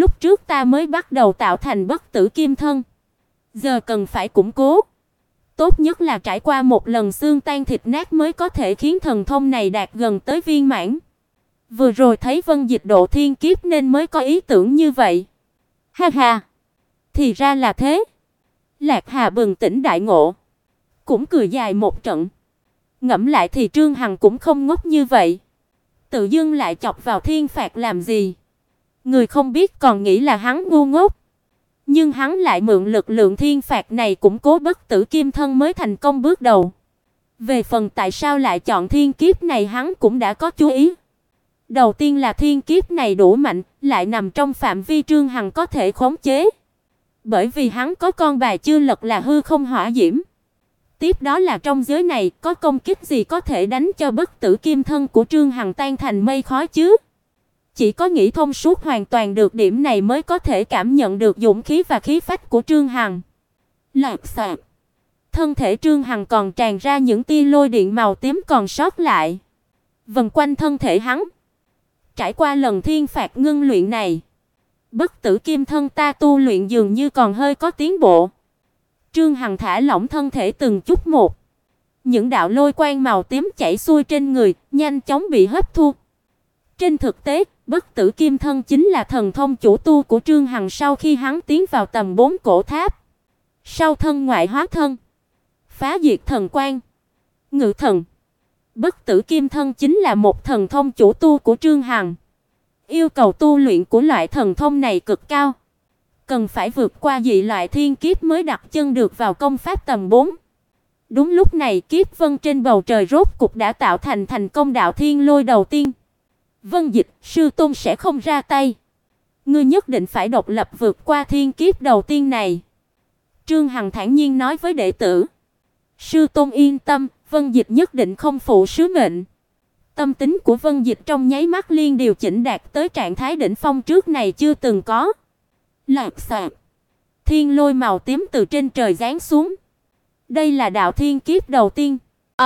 lúc trước ta mới bắt đầu tạo thành bất tử kim thân. Giờ cần phải củng cố. Tốt nhất là trải qua một lần xương tan thịt nát mới có thể khiến thần thông này đạt gần tới viên mãn. Vừa rồi thấy Vân Dịch độ thiên kiếp nên mới có ý tưởng như vậy. Ha ha, thì ra là thế. Lạc Hà bừng tỉnh đại ngộ, cũng cười dài một trận. Ngẫm lại thì Trương Hằng cũng không ngốc như vậy. Tự dưng lại chọc vào thiên phạt làm gì? Người không biết còn nghĩ là hắn ngu ngốc. Nhưng hắn lại mượn lực lượng thiên phạt này củng cố bất tử kim thân mới thành công bước đầu. Về phần tại sao lại chọn thiên kiếp này hắn cũng đã có chú ý. Đầu tiên là thiên kiếp này đủ mạnh, lại nằm trong phạm vi Trương Hằng có thể khống chế. Bởi vì hắn có con bài chưa lật là hư không hỏa diễm. Tiếp đó là trong giới này có công kích gì có thể đánh cho bất tử kim thân của Trương Hằng tan thành mây khói chứ? Chỉ có nghĩ thông suốt hoàn toàn được điểm này mới có thể cảm nhận được dũng khí và khí phách của Trương Hằng. Lạp xạp. Thân thể Trương Hằng còn tràn ra những tia lôi điện màu tím còn sót lại. Vần quanh thân thể hắn. Trải qua lần thiên phạt ngưng luyện này, bất tử kim thân ta tu luyện dường như còn hơi có tiến bộ. Trương Hằng thả lỏng thân thể từng chút một. Những đạo lôi quang màu tím chảy xuôi trên người, nhanh chóng bị hấp thu. Trên thực tế, bất tử kim thân chính là thần thông chủ tu của Trương Hằng sau khi hắn tiến vào tầm 4 cổ tháp. Sau thân ngoại hóa thân, phá diệt thần quang, ngự thần. Bất tử kim thân chính là một thần thông chủ tu của Trương Hằng. Yêu cầu tu luyện của loại thần thông này cực cao. Cần phải vượt qua dị loại thiên kiếp mới đặt chân được vào công pháp tầm 4. Đúng lúc này kiếp vân trên bầu trời rốt cục đã tạo thành công đạo thiên lôi đầu tiên. Vân Dịch, sư tôn sẽ không ra tay. Ngươi nhất định phải độc lập vượt qua thiên kiếp đầu tiên này. Trương Hằng thản nhiên nói với đệ tử. Sư tôn yên tâm, Vân Dịch nhất định không phụ sứ mệnh. Tâm tính của Vân Dịch trong nháy mắt liên điều chỉnh đạt tới trạng thái đỉnh phong trước này chưa từng có. Lạp xạp. Thiên lôi màu tím từ trên trời giáng xuống. Đây là đạo thiên kiếp đầu tiên.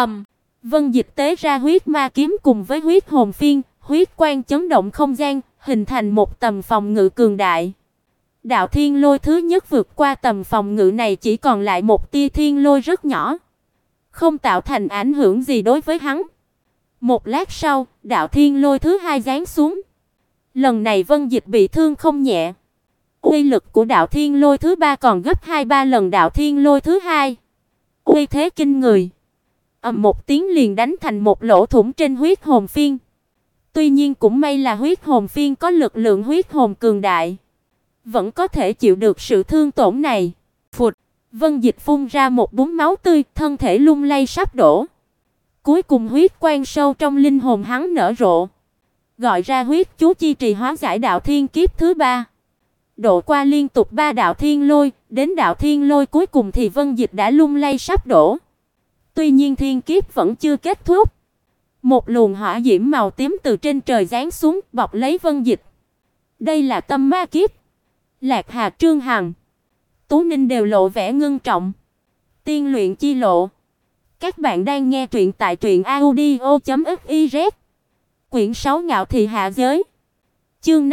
Vân Dịch tế ra huyết ma kiếm cùng với huyết hồn phiên, huyết quang chấn động không gian, hình thành một tầm phòng ngự cường đại. Đạo thiên lôi thứ nhất vượt qua tầm phòng ngự này chỉ còn lại một tia thiên lôi rất nhỏ, không tạo thành ảnh hưởng gì đối với hắn. Một lát sau, đạo thiên lôi thứ hai giáng xuống. Lần này Vân Dịch bị thương không nhẹ. Uy lực của đạo thiên lôi thứ ba còn gấp 2-3 lần đạo thiên lôi thứ hai. Uy thế kinh người. Ầm một tiếng liền đánh thành một lỗ thủng trên huyết hồn phiên. Tuy nhiên cũng may là huyết hồn phiên có lực lượng huyết hồn cường đại, vẫn có thể chịu được sự thương tổn này. Phụt, Vân Dịch phun ra một búng máu tươi, thân thể lung lay sắp đổ. Cuối cùng huyết quang sâu trong linh hồn hắn nở rộ, gọi ra huyết chú chi trì hóa giải đạo thiên kiếp thứ ba. Độ qua liên tục 3 đạo thiên lôi, đến đạo thiên lôi cuối cùng thì Vân Dịch đã lung lay sắp đổ. Tuy nhiên thiên kiếp vẫn chưa kết thúc. Một luồng hỏa diễm màu tím từ trên trời giáng xuống, bọc lấy Vân Dịch. Đây là tâm ma kiếp. Lạc Hà, Trương Hằng, Tú Ninh đều lộ vẻ ngưng trọng. Tiên luyện chi lộ. Các bạn đang nghe truyện tại truyệnaudio.fiz. Quyển 6 Ngạo thị hạ giới. Chương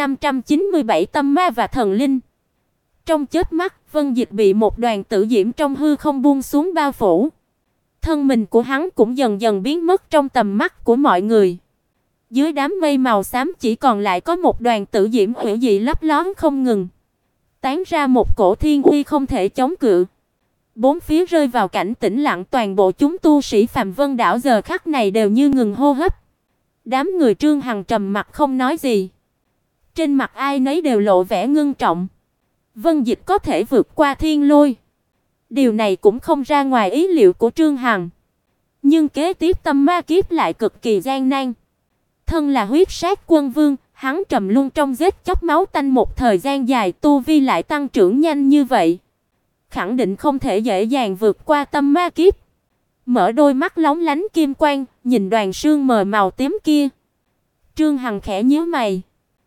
597 Tâm ma và thần linh. Trong chớp mắt, Vân Dịch bị một đoàn tử diễm trong hư không buông xuống bao phủ. Thân mình của hắn cũng dần dần biến mất trong tầm mắt của mọi người. Dưới đám mây màu xám chỉ còn lại có một đoàn tử diễm hủy dị lấp lóe không ngừng, tán ra một cổ thiên uy không thể chống cự. Bốn phía rơi vào cảnh tĩnh lặng, toàn bộ chúng tu sĩ Phàm Vân đảo giờ khắc này đều như ngừng hô hấp. Đám người Trương Hằng trầm mặc không nói gì. Trên mặt ai nấy đều lộ vẻ ngưng trọng. Vân Dịch có thể vượt qua thiên lôi, điều này cũng không ra ngoài ý liệu của Trương Hằng. Nhưng kế tiếp tâm ma kiếp lại cực kỳ gian nan. Thân là huyết sát quân vương, hắn trầm luân trong giết chóc máu tanh một thời gian dài, tu vi lại tăng trưởng nhanh như vậy, khẳng định không thể dễ dàng vượt qua tâm ma kiếp. Mở đôi mắt lóng lánh kim quang, nhìn đoàn sương mờ màu tím kia. Trương Hằng khẽ nhíu mày.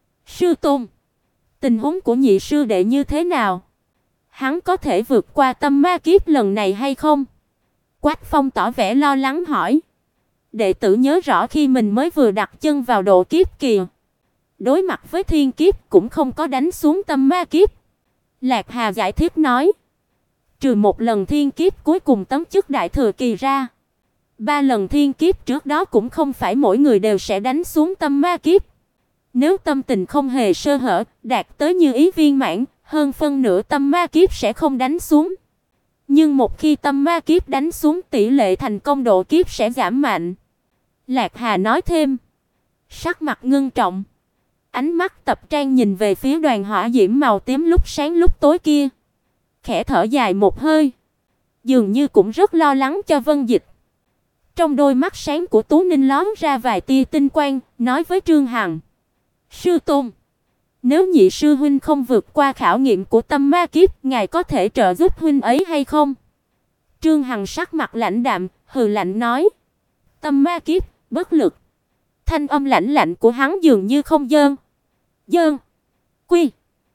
Sư tôn, tình huống của nhị sư đệ như thế nào? Hắn có thể vượt qua tâm ma kiếp lần này hay không? Quách Phong tỏ vẻ lo lắng hỏi. Đệ tử nhớ rõ khi mình mới vừa đặt chân vào độ kiếp kỳ, Đối mặt với thiên kiếp cũng không có đánh xuống tâm ma kiếp. Lạc Hà giải thích nói, trừ một lần thiên kiếp cuối cùng tấm chức đại thừa kỳ ra, 3 lần thiên kiếp trước đó cũng không phải mỗi người đều sẽ đánh xuống tâm ma kiếp. Nếu tâm tình không hề sơ hở, đạt tới như ý viên mãn, hơn phân nửa tâm ma kiếp sẽ không đánh xuống. Nhưng một khi tâm ma kiếp đánh xuống, tỷ lệ thành công độ kiếp sẽ giảm mạnh. Lạc Hà nói thêm, sắc mặt ngưng trọng, ánh mắt tập trang nhìn về phía đoàn hỏa diễm màu tím lúc sáng lúc tối kia, khẽ thở dài một hơi, dường như cũng rất lo lắng cho Vân Dịch. Trong đôi mắt sáng của Tú Ninh lóe ra vài tia tinh quang, nói với Trương Hằng, sư tôn, nếu nhị sư huynh không vượt qua khảo nghiệm của tâm ma kiếp, ngài có thể trợ giúp huynh ấy hay không? Trương Hằng sắc mặt lãnh đạm, hừ lạnh nói, tâm ma kiếp, bất lực. Thanh âm lạnh lạnh của hắn dường như không dơn. Quy.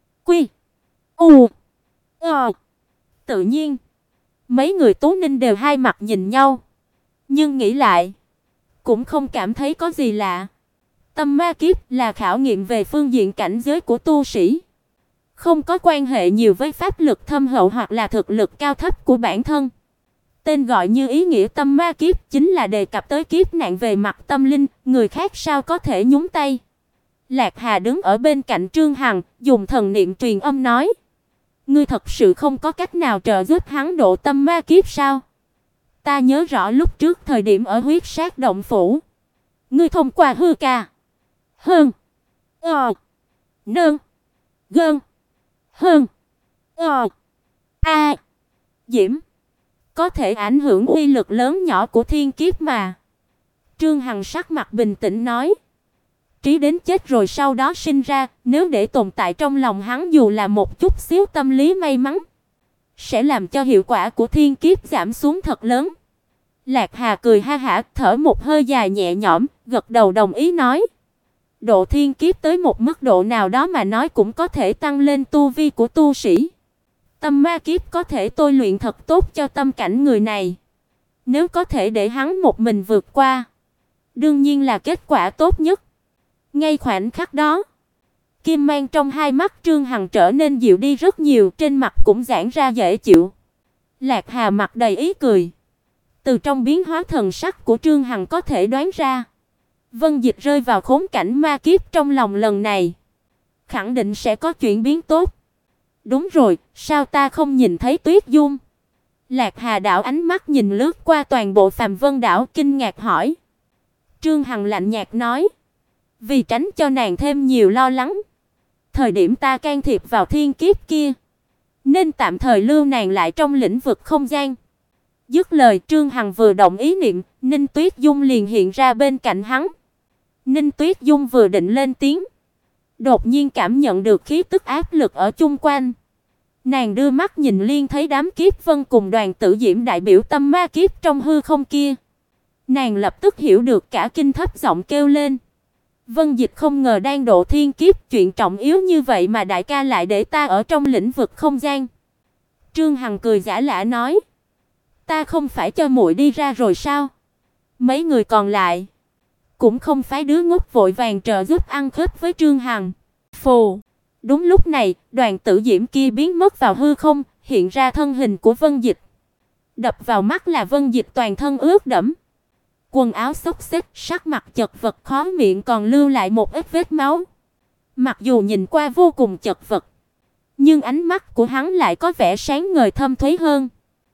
Tự nhiên, mấy người Tú Ninh đều hai mặt nhìn nhau, nhưng nghĩ lại, cũng không cảm thấy có gì lạ. Tâm ma kiếp là khảo nghiệm về phương diện cảnh giới của tu sĩ, không có quan hệ nhiều với pháp lực thâm hậu hoặc là thực lực cao thấp của bản thân. Tên gọi như ý nghĩa tâm ma kiếp chính là đề cập tới kiếp nạn về mặt tâm linh, người khác sao có thể nhúng tay. Lạc Hà đứng ở bên cạnh Trương Hằng, dùng thần niệm truyền âm nói, ngươi thật sự không có cách nào trợ giúp hắn độ tâm ma kiếp sao? Ta nhớ rõ lúc trước thời điểm ở huyết sát động phủ, ngươi thông qua hư ca hơn nương gơn hơn diễm có thể ảnh hưởng uy lực lớn nhỏ của thiên kiếp mà. Trương Hằng sắc mặt bình tĩnh nói, trí đến chết rồi sau đó sinh ra, nếu để tồn tại trong lòng hắn dù là một chút xíu tâm lý may mắn, sẽ làm cho hiệu quả của thiên kiếp giảm xuống thật lớn. Lạc Hà cười ha hả, thở một hơi dài nhẹ nhõm, gật đầu đồng ý nói, độ thiên kiếp tới một mức độ nào đó mà nói cũng có thể tăng lên tu vi của tu sĩ. Tâm ma kiếp có thể tôi luyện thật tốt cho tâm cảnh người này. Nếu có thể để hắn một mình vượt qua, đương nhiên là kết quả tốt nhất. Ngay khoảnh khắc đó, kim mang trong hai mắt Trương Hằng trở nên dịu đi rất nhiều, trên mặt cũng giãn ra dễ chịu. Lạc Hà mặt đầy ý cười. Từ trong biến hóa thần sắc của Trương Hằng có thể đoán ra, Vân Dịch rơi vào khốn cảnh ma kiếp trong lòng lần này, khẳng định sẽ có chuyển biến tốt. Đúng rồi, sao ta không nhìn thấy Tuyết Dung? Lạc Hà đảo ánh mắt nhìn lướt qua toàn bộ Phàm Vân đảo, kinh ngạc hỏi. Trương Hằng lạnh nhạt nói, vì tránh cho nàng thêm nhiều lo lắng, thời điểm ta can thiệp vào thiên kiếp kia, nên tạm thời lưu nàng lại trong lĩnh vực không gian. Dứt lời, Trương Hằng vừa động ý niệm, Ninh Tuyết Dung liền hiện ra bên cạnh hắn. Ninh Tuyết Dung vừa định lên tiếng, đột nhiên cảm nhận được khí tức áp lực ở chung quanh. Nàng đưa mắt nhìn liên thấy đám kiếp vân cùng đoàn tử diễm đại biểu tâm ma kiếp trong hư không kia. Nàng lập tức hiểu được, cả kinh thấp giọng kêu lên, Vân Dịch không ngờ đang độ thiên kiếp, chuyện trọng yếu như vậy mà đại ca lại để ta ở trong lĩnh vực không gian. Trương Hằng cười giả lả nói, ta không phải cho muội đi ra rồi sao? Mấy người còn lại cũng không phải đứa ngốc vội vàng trợ giúp ăn khớp với Trương Hằng. Phù. Đúng lúc này, đoàn tử diễm kia biến mất vào hư không, hiện ra thân hình của Vân Dịch. Đập vào mắt là Vân Dịch toàn thân ướt đẫm, quần áo xốc xếch, sắc mặt chật vật, khóe miệng còn lưu lại một ít vết máu. Mặc dù nhìn qua vô cùng chật vật, nhưng ánh mắt của hắn lại có vẻ sáng ngời thâm thúy hơn,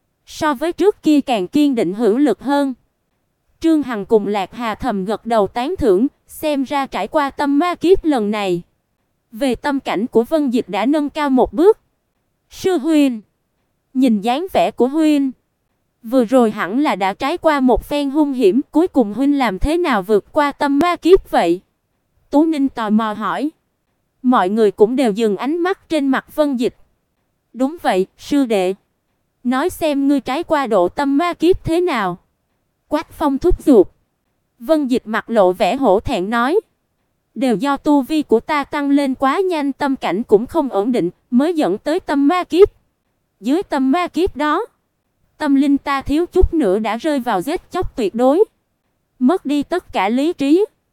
so với trước kia càng kiên định hữu lực hơn. Trương Hằng cùng Lạc Hà thầm gật đầu tán thưởng, xem ra trải qua tâm ma kiếp lần này, về tâm cảnh của Vân Dịch đã nâng cao một bước. Sư huynh, nhìn dáng vẻ của huynh, vừa rồi hẳn là đã trải qua một phen hung hiểm, cuối cùng huynh làm thế nào vượt qua tâm ma kiếp vậy? Tú Ninh tò mò hỏi. Mọi người cũng đều dừng ánh mắt trên mặt Vân Dịch. Đúng vậy, sư đệ. Nói xem ngươi trải qua độ tâm ma kiếp thế nào? Quách Phong thúc giục. Vân Dịch mặt lộ vẻ hổ thẹn nói, đều do tu vi của ta tăng lên quá nhanh, tâm cảnh cũng không ổn định, mới dẫn tới tâm ma kiếp. Dưới tâm ma kiếp đó, tâm linh ta thiếu chút nữa đã rơi vào giết chóc tuyệt đối, mất đi tất cả lý trí.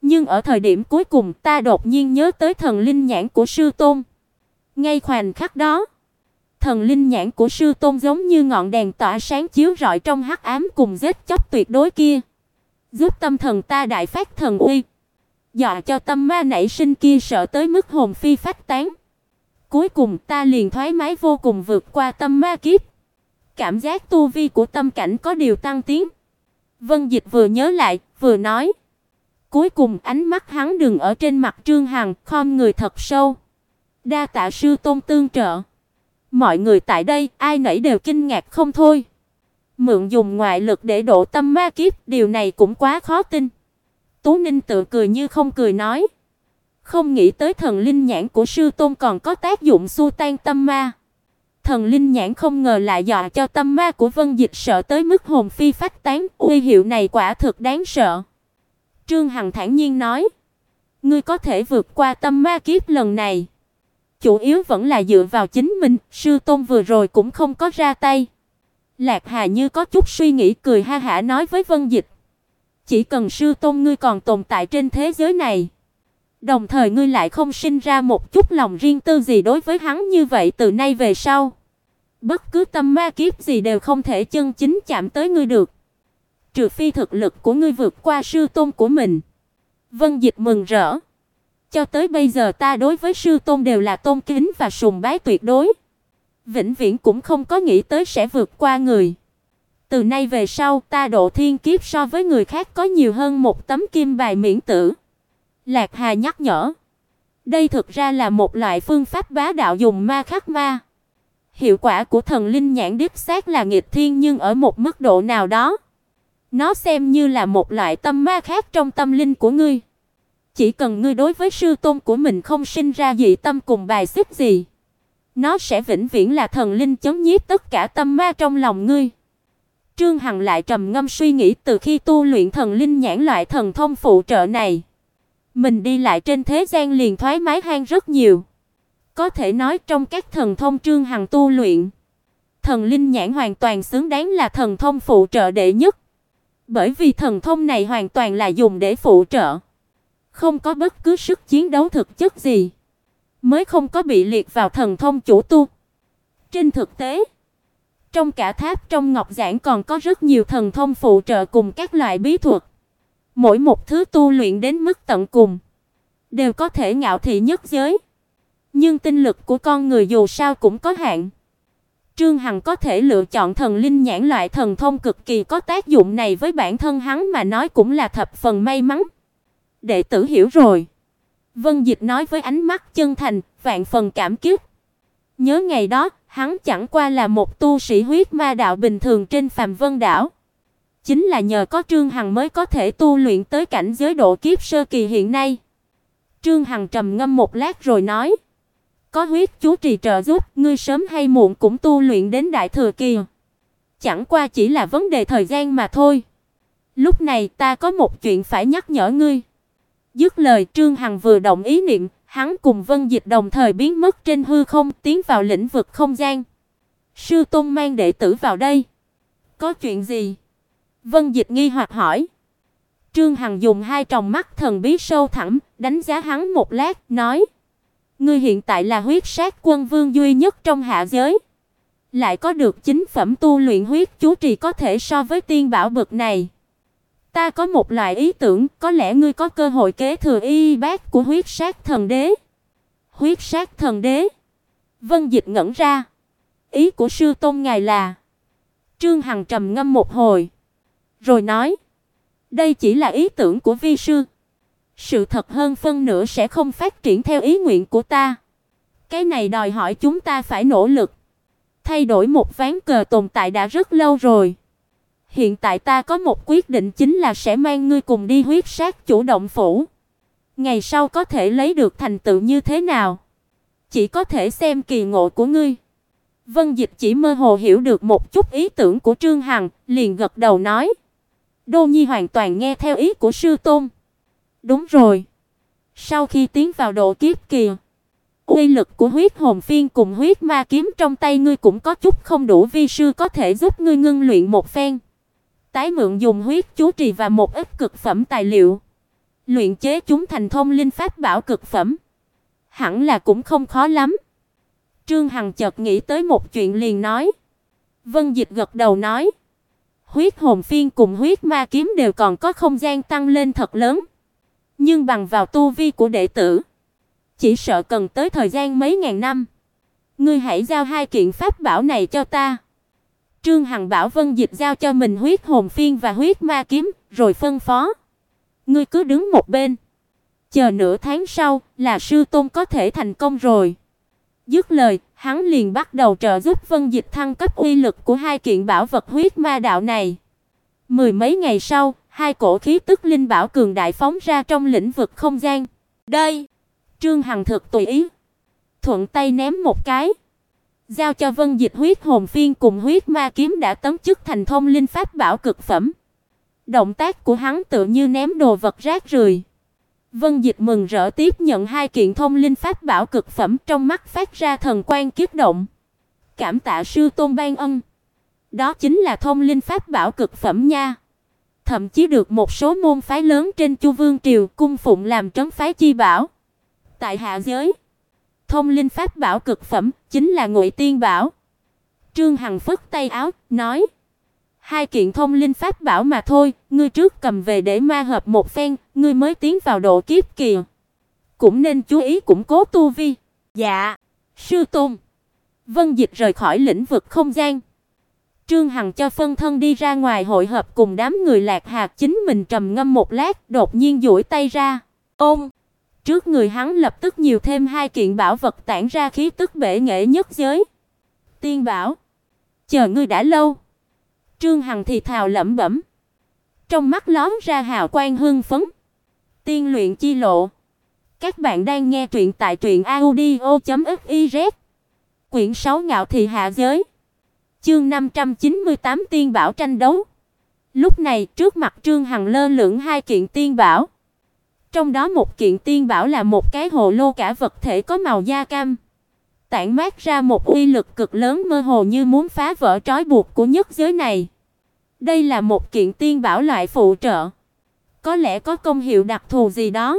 Nhưng ở thời điểm cuối cùng, ta đột nhiên nhớ tới thần linh nhãn của sư tôn. Ngay khoảnh khắc đó, thần linh nhãn của sư tôn giống như ngọn đèn tỏa sáng chiếu rọi trong hắc ám cùng giết chóc tuyệt đối kia, giúp tâm thần ta đại phát thần uy, dọa cho tâm ma nảy sinh kia sợ tới mức hồn phi phách tán. Cuối cùng ta liền thoải mái vô cùng vượt qua tâm ma kiếp. Cảm giác tu vi của tâm cảnh có điều tăng tiến. Vân Dịch vừa nhớ lại, vừa nói. Cuối cùng ánh mắt hắn dừng ở trên mặt Trương Hằng, khom người thật sâu. Đa tạ sư tôn tương trợ. Mọi người tại đây, ai nấy đều kinh ngạc không thôi. Mượn dùng ngoại lực để độ tâm ma kiếp, điều này cũng quá khó tin. Tú Ninh tự cười như không cười nói. Không nghĩ tới thần linh nhãn của sư tôn còn có tác dụng xua tan tâm ma. Thần linh nhãn không ngờ lại dọa cho tâm ma của Vân Dịch sợ tới mức hồn phi phách tán, uy hiệu này quả thực đáng sợ. Trương Hằng thản nhiên nói, ngươi có thể vượt qua tâm ma kiếp lần này, chủ yếu vẫn là dựa vào chính mình, sư tôn vừa rồi cũng không có ra tay. Lạc Hà như có chút suy nghĩ cười ha hả nói với Vân Dịch, chỉ cần sư tôn ngươi còn tồn tại trên thế giới này, đồng thời ngươi lại không sinh ra một chút lòng riêng tư gì đối với hắn như vậy, từ nay về sau, bất cứ tâm ma kiếp gì đều không thể chân chính chạm tới ngươi được. Trừ phi thực lực của ngươi vượt qua sư tôn của mình. Vân Dịch mừng rỡ. Cho tới bây giờ ta đối với sư tôn đều là tôn kính và sùng bái tuyệt đối. Vĩnh viễn cũng không có nghĩ tới sẽ vượt qua người. Từ nay về sau ta độ thiên kiếp so với người khác có nhiều hơn một tấm kim bài miễn tử. Lạc Hà nhắc nhở. Đây thực ra là một loại phương pháp bá đạo dùng ma khắc ma. Hiệu quả của thần linh nhãn đích xác là nghịch thiên, nhưng ở một mức độ nào đó, nó xem như là một loại tâm ma khác trong tâm linh của ngươi. Chỉ cần ngươi đối với sư tôn của mình không sinh ra dị tâm cùng bài xích gì, nó sẽ vĩnh viễn là thần linh chấn nhiếp tất cả tâm ma trong lòng ngươi. Trương Hằng lại trầm ngâm suy nghĩ, từ khi tu luyện thần linh nhãn loại thần thông phụ trợ này, mình đi lại trên thế gian liền thoải mái hơn rất nhiều. Có thể nói trong các thần thông Trương Hằng tu luyện, thần linh nhãn hoàn toàn xứng đáng là thần thông phụ trợ đệ nhất. Bởi vì thần thông này hoàn toàn là dùng để phụ trợ, không có bất cứ sức chiến đấu thực chất gì, mới không có bị liệt vào thần thông chủ tu. Trên thực tế, trong cả tháp trong ngọc giản còn có rất nhiều thần thông phụ trợ cùng các loại bí thuật. Mỗi một thứ tu luyện đến mức tận cùng, đều có thể ngạo thị nhất giới. Nhưng tinh lực của con người dù sao cũng có hạn. Trương Hằng có thể lựa chọn thần linh nhãn loại thần thông cực kỳ có tác dụng này, với bản thân hắn mà nói cũng là thập phần may mắn. Đệ tử hiểu rồi. Vân Dịch nói với ánh mắt chân thành, vạn phần cảm kích. Nhớ ngày đó, hắn chẳng qua là một tu sĩ huyết ma đạo bình thường trên Phàm Vân đảo. Chính là nhờ có Trương Hằng mới có thể tu luyện tới cảnh giới độ kiếp sơ kỳ hiện nay. Trương Hằng trầm ngâm một lát rồi nói, có huyết chú trì trợ giúp, ngươi sớm hay muộn cũng tu luyện đến đại thừa kỳ. Chẳng qua chỉ là vấn đề thời gian mà thôi. Lúc này ta có một chuyện phải nhắc nhở ngươi. Dứt lời, Trương Hằng vừa động ý niệm, hắn cùng Vân Dịch đồng thời biến mất trên hư không, tiến vào lĩnh vực không gian. Sư tôn mang đệ tử vào đây. Có chuyện gì? Vân Dịch nghi hoặc hỏi. Trương Hằng dùng hai tròng mắt thần bí sâu thẳm, đánh giá hắn một lát, nói: ngươi hiện tại là huyết sát quân vương duy nhất trong hạ giới, lại có được chính phẩm tu luyện huyết chú trì có thể so với tiên bảo bậc này. Ta có một loại ý tưởng, có lẽ ngươi có cơ hội kế thừa y bát của huyết sát thần đế. Huyết sát thần đế? Vân Dịch ngẩn ra. Ý của sư tôn ngài là? Trương Hằng trầm ngâm một hồi, rồi nói: đây chỉ là ý tưởng của vi sư. Sự thật hơn phân nửa sẽ không phát triển theo ý nguyện của ta. Cái này đòi hỏi chúng ta phải nỗ lực. Thay đổi một ván cờ tồn tại đã rất lâu rồi. Hiện tại ta có một quyết định, chính là sẽ mang ngươi cùng đi huyết sát chủ động phủ. Ngày sau có thể lấy được thành tựu như thế nào, chỉ có thể xem kỳ ngộ của ngươi. Vân Dịch chỉ mơ hồ hiểu được một chút ý tưởng của Trương Hằng, liền gật đầu nói: Đô Nhi hoàn toàn nghe theo ý của sư tôn. Đúng rồi. Sau khi tiến vào độ kiếp kỳ, uy lực của huyết hồn phiên cùng huyết ma kiếm trong tay ngươi cũng có chút không đủ, vi sư có thể giúp ngươi ngưng luyện một phen. Tái mượn dùng huyết chú trì và một ít cực phẩm tài liệu, luyện chế chúng thành thông linh pháp bảo cực phẩm, hẳn là cũng không khó lắm. Trương Hằng chợt nghĩ tới một chuyện liền nói. Vân Dịch gật đầu nói, huyết hồn phiên cùng huyết ma kiếm đều còn có không gian tăng lên thật lớn, nhưng bằng vào tu vi của đệ tử, chỉ sợ cần tới thời gian mấy ngàn năm. Ngươi hãy giao hai kiện pháp bảo này cho ta. Trương Hằng bảo Vân Dịch giao cho mình huyết hồn phiên và huyết ma kiếm, rồi phân phó: ngươi cứ đứng một bên, chờ nửa tháng sau là sư tôn có thể thành công rồi. Dứt lời, hắn liền bắt đầu trợ giúp Vân Dịch thăng cấp uy lực của hai kiện bảo vật huyết ma đạo này. Mười mấy ngày sau, hai cổ khí tức linh bảo cường đại phóng ra trong lĩnh vực không gian. Đây, Trương Hằng thực tùy ý, thuận tay ném một cái, giao cho Vân Dịch huyết hồn phiên cùng huyết ma kiếm đã tấn chức thành thông linh pháp bảo cực phẩm. Động tác của hắn tựa như ném đồ vật rác rưởi. Vân Dịch mừng rỡ tiếp nhận hai kiện thông linh pháp bảo cực phẩm, trong mắt phát ra thần quang kích động. Cảm tạ sư tôn ban ân. Đó chính là thông linh pháp bảo cực phẩm nha. Thậm chí được một số môn phái lớn trên Chu Vương triều cung phụng làm trấn phái chi bảo. Tại hạ giới, thông linh pháp bảo cực phẩm chính là Ngụy Tiên bảo. Trương Hằng phất tay áo, nói: hai kiện thông linh pháp bảo mà thôi, ngươi trước cầm về để ma hợp một phen, ngươi mới tiến vào độ kiếp kỳ, cũng nên chú ý củng cố tu vi. Dạ, sư tôn. Vân Dịch rời khỏi lĩnh vực không gian. Trương Hằng cho phân thân đi ra ngoài hội hợp cùng đám người Lạc Hạt, chính mình trầm ngâm một lát, đột nhiên duỗi tay ra, ôm. Trước người hắn lập tức nhiều thêm hai kiện bảo vật tản ra khí tức bệ nghệ nhất giới. Tiên bảo, chờ ngươi đã lâu. Trương Hằng thì thào lẩm bẩm, trong mắt lóe ra hào quang hưng phấn. Tiên luyện chi lộ. Các bạn đang nghe truyện tại truyệnaudio.fiz. Quyển 6 Ngạo thị hạ giới. Chương 598 tiên bảo tranh đấu. Lúc này, trước mặt Trương Hằng lơ lửng hai kiện tiên bảo. Trong đó một kiện tiên bảo là một cái hồ lô cả vật thể có màu da cam, tản mát ra một uy lực cực lớn, mơ hồ như muốn phá vỡ trói buộc của nhất giới này. Đây là một kiện tiên bảo loại phụ trợ, có lẽ có công hiệu đặc thù gì đó.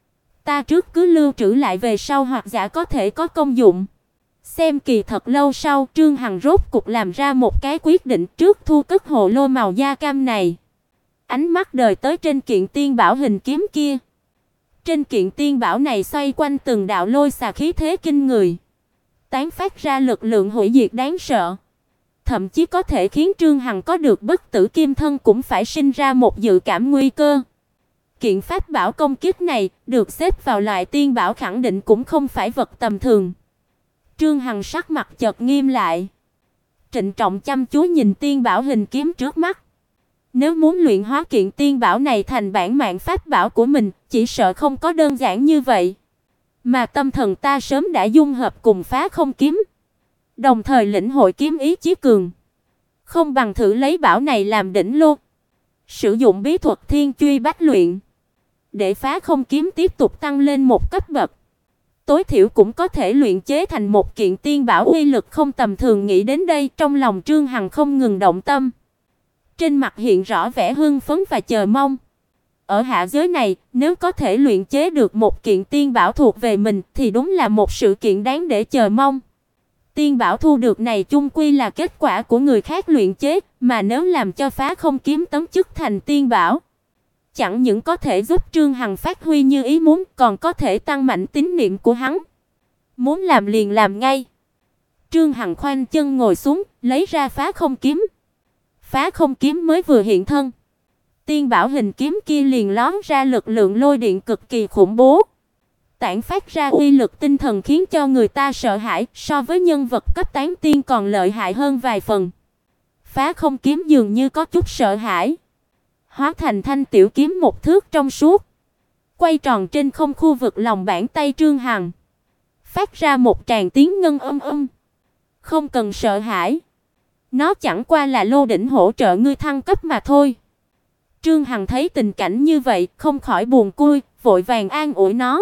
Ta trước cứ lưu trữ lại, về sau hoặc giả có thể có công dụng. Xem kỳ thật lâu sau, Trương Hằng rốt cục làm ra một cái quyết định, trước thu cất hồ lô màu da cam này. Ánh mắt đời tới trên kiện tiên bảo hình kiếm kia. Trên kiện tiên bảo này xoay quanh từng đạo lôi xà khí thế kinh người, tán phát ra lực lượng hủy diệt đáng sợ, thậm chí có thể khiến Trương Hằng có được bất tử kim thân cũng phải sinh ra một dự cảm nguy cơ. Kiện pháp bảo công kích này được xếp vào loại tiên bảo khẳng định cũng không phải vật tầm thường. Trương Hằng sắc mặt chợt nghiêm lại, trịnh trọng chăm chú nhìn tiên bảo hình kiếm trước mắt. Nếu muốn luyện hóa kiện tiên bảo này thành bản mạng pháp bảo của mình, chỉ sợ không có đơn giản như vậy. Mà tâm thần ta sớm đã dung hợp cùng Phá Không kiếm, đồng thời lĩnh hội kiếm ý chí cường. Không bằng thử lấy bảo này làm đỉnh lô, sử dụng bí thuật Thiên Truy Bách Luyện, để Phá Không kiếm tiếp tục tăng lên một cấp bậc. Tối thiểu cũng có thể luyện chế thành một kiện tiên bảo uy lực không tầm thường. Nghĩ đến đây, trong lòng Trương Hằng không ngừng động tâm, trên mặt hiện rõ vẻ hưng phấn và chờ mong. Ở hạ giới này, nếu có thể luyện chế được một kiện tiên bảo thuộc về mình thì đúng là một sự kiện đáng để chờ mong. Tiên bảo thu được này chung quy là kết quả của người khác luyện chế, mà nếu làm cho Phá Không kiếm tấn chức thành tiên bảo, chẳng những có thể giúp Trương Hằng phát huy như ý muốn, còn có thể tăng mạnh tín niệm của hắn. Muốn làm liền làm ngay. Trương Hằng khoanh chân ngồi xuống, lấy ra Phá Không kiếm. Phá Không kiếm mới vừa hiện thân, tiên bảo hình kiếm kia liền lóe ra lực lượng lôi điện cực kỳ khủng bố, tản phát ra uy lực tinh thần khiến cho người ta sợ hãi, so với nhân vật cấp tán tiên còn lợi hại hơn vài phần. Phá Không kiếm dường như có chút sợ hãi, hóa thành thanh tiểu kiếm một thước trong suốt, quay tròn trên không khu vực lòng bàn tay Trương Hằng, phát ra một tràng tiếng ngân âm âm. Không cần sợ hãi, nó chẳng qua là lô đỉnh hỗ trợ ngươi thăng cấp mà thôi. Trương Hằng thấy tình cảnh như vậy, không khỏi buồn cui, vội vàng an ủi nó.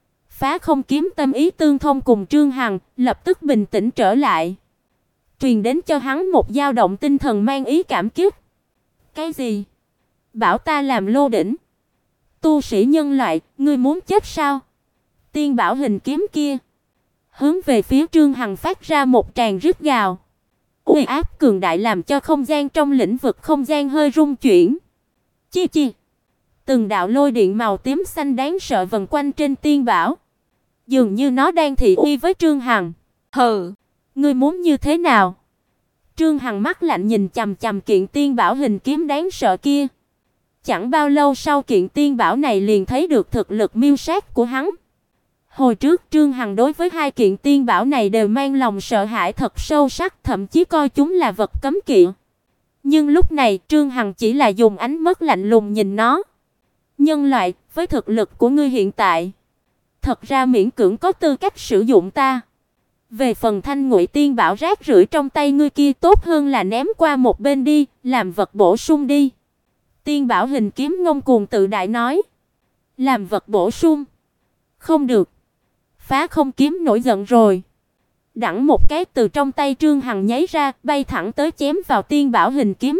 Phá Không kiếm tâm ý tương thông cùng Trương Hằng, lập tức bình tĩnh trở lại, truyền đến cho hắn một dao động tinh thần mang ý cảm kích. Cái gì? Bảo ta làm lô đỉnh? tu sĩ nhân loại, ngươi muốn chết sao? Tiên bảo hình kiếm kia hướng về phía Trương Hằng phát ra một tràng rít gào. Uy áp cường đại làm cho không gian trong lĩnh vực không gian hơi rung chuyển. Chi chi. Từng đạo lôi điện màu tím xanh đáng sợ vần quanh trên tiên bảo. Dường như nó đang thị uy với Trương Hằng. Hừ, ngươi muốn như thế nào? Trương Hằng mắt lạnh nhìn chằm chằm kiện tiên bảo hình kiếm đáng sợ kia. Chẳng bao lâu sau kiện tiên bảo này liền thấy được thực lực miêu sát của hắn. Hồi trước Trương Hằng đối với hai kiện tiên bảo này đều mang lòng sợ hãi thật sâu sắc, thậm chí coi chúng là vật cấm kỵ. Nhưng lúc này Trương Hằng chỉ là dùng ánh mắt lạnh lùng nhìn nó. Nhân loại, với thực lực của ngươi hiện tại, thật ra miễn cưỡng có tư cách sử dụng ta. Về phần thanh ngụy tiên bảo rác rưởi trong tay ngươi kia, tốt hơn là ném qua một bên đi, làm vật bổ sung đi. Tiên bảo hình kiếm ngông cuồng tự đại nói. Làm vật bổ sung? Không được. Phá không kiếm nổi giận rồi. Đẳng một cái từ trong tay Trương Hằng nháy ra, bay thẳng tới chém vào tiên bảo hình kiếm.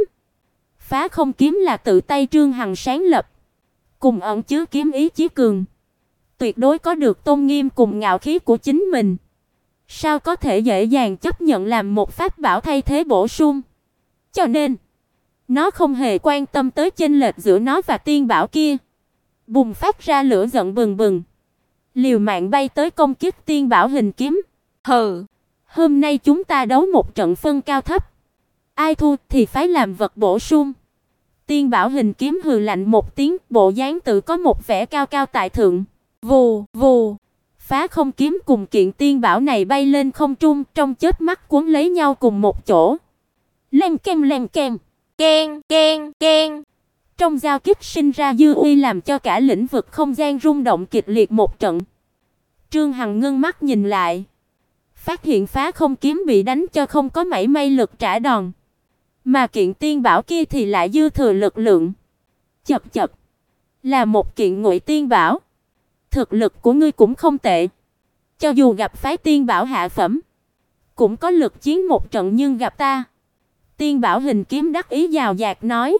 Phá không kiếm là tự tay Trương Hằng sáng lập, cùng ẩn chứa kiếm ý chí cường, tuyệt đối có được tôn nghiêm cùng ngạo khí của chính mình. Sao có thể dễ dàng chấp nhận làm một pháp bảo thay thế bổ sung? Cho nên, nó không hề quan tâm tới chênh lệch giữa nó và tiên bảo kia, bùng phát ra lửa giận bừng bừng, liều mạng bay tới công kích tiên bảo hình kiếm. Hừ, hôm nay chúng ta đấu một trận phân cao thấp, ai thua thì phải làm vật bổ sung. Tiên bảo hình kiếm hừ lạnh một tiếng, bộ dáng tự có một vẻ cao cao tại thượng. Vù vù, phá không kiếm cùng kiện tiên bảo này bay lên không trung, trong chớp mắt cuốn lấy nhau cùng một chỗ. Leng kem, keng keng keng. Trong giao kích sinh ra dư uy làm cho cả lĩnh vực không gian rung động kịch liệt một trận. Trương Hằng ngưng mắt nhìn lại, phát hiện phá không kiếm bị đánh cho không có mảy may lực trả đòn, mà kiện tiên bảo kia thì lại dư thừa lực lượng. Chậc chậc, là một kiện ngụy tiên bảo. Thực lực của ngươi cũng không tệ. Cho dù gặp phái tiên bảo hạ phẩm, cũng có lực chiến một trận, nhưng gặp ta. Tiên bảo hình kiếm đắc ý giàu dạt nói.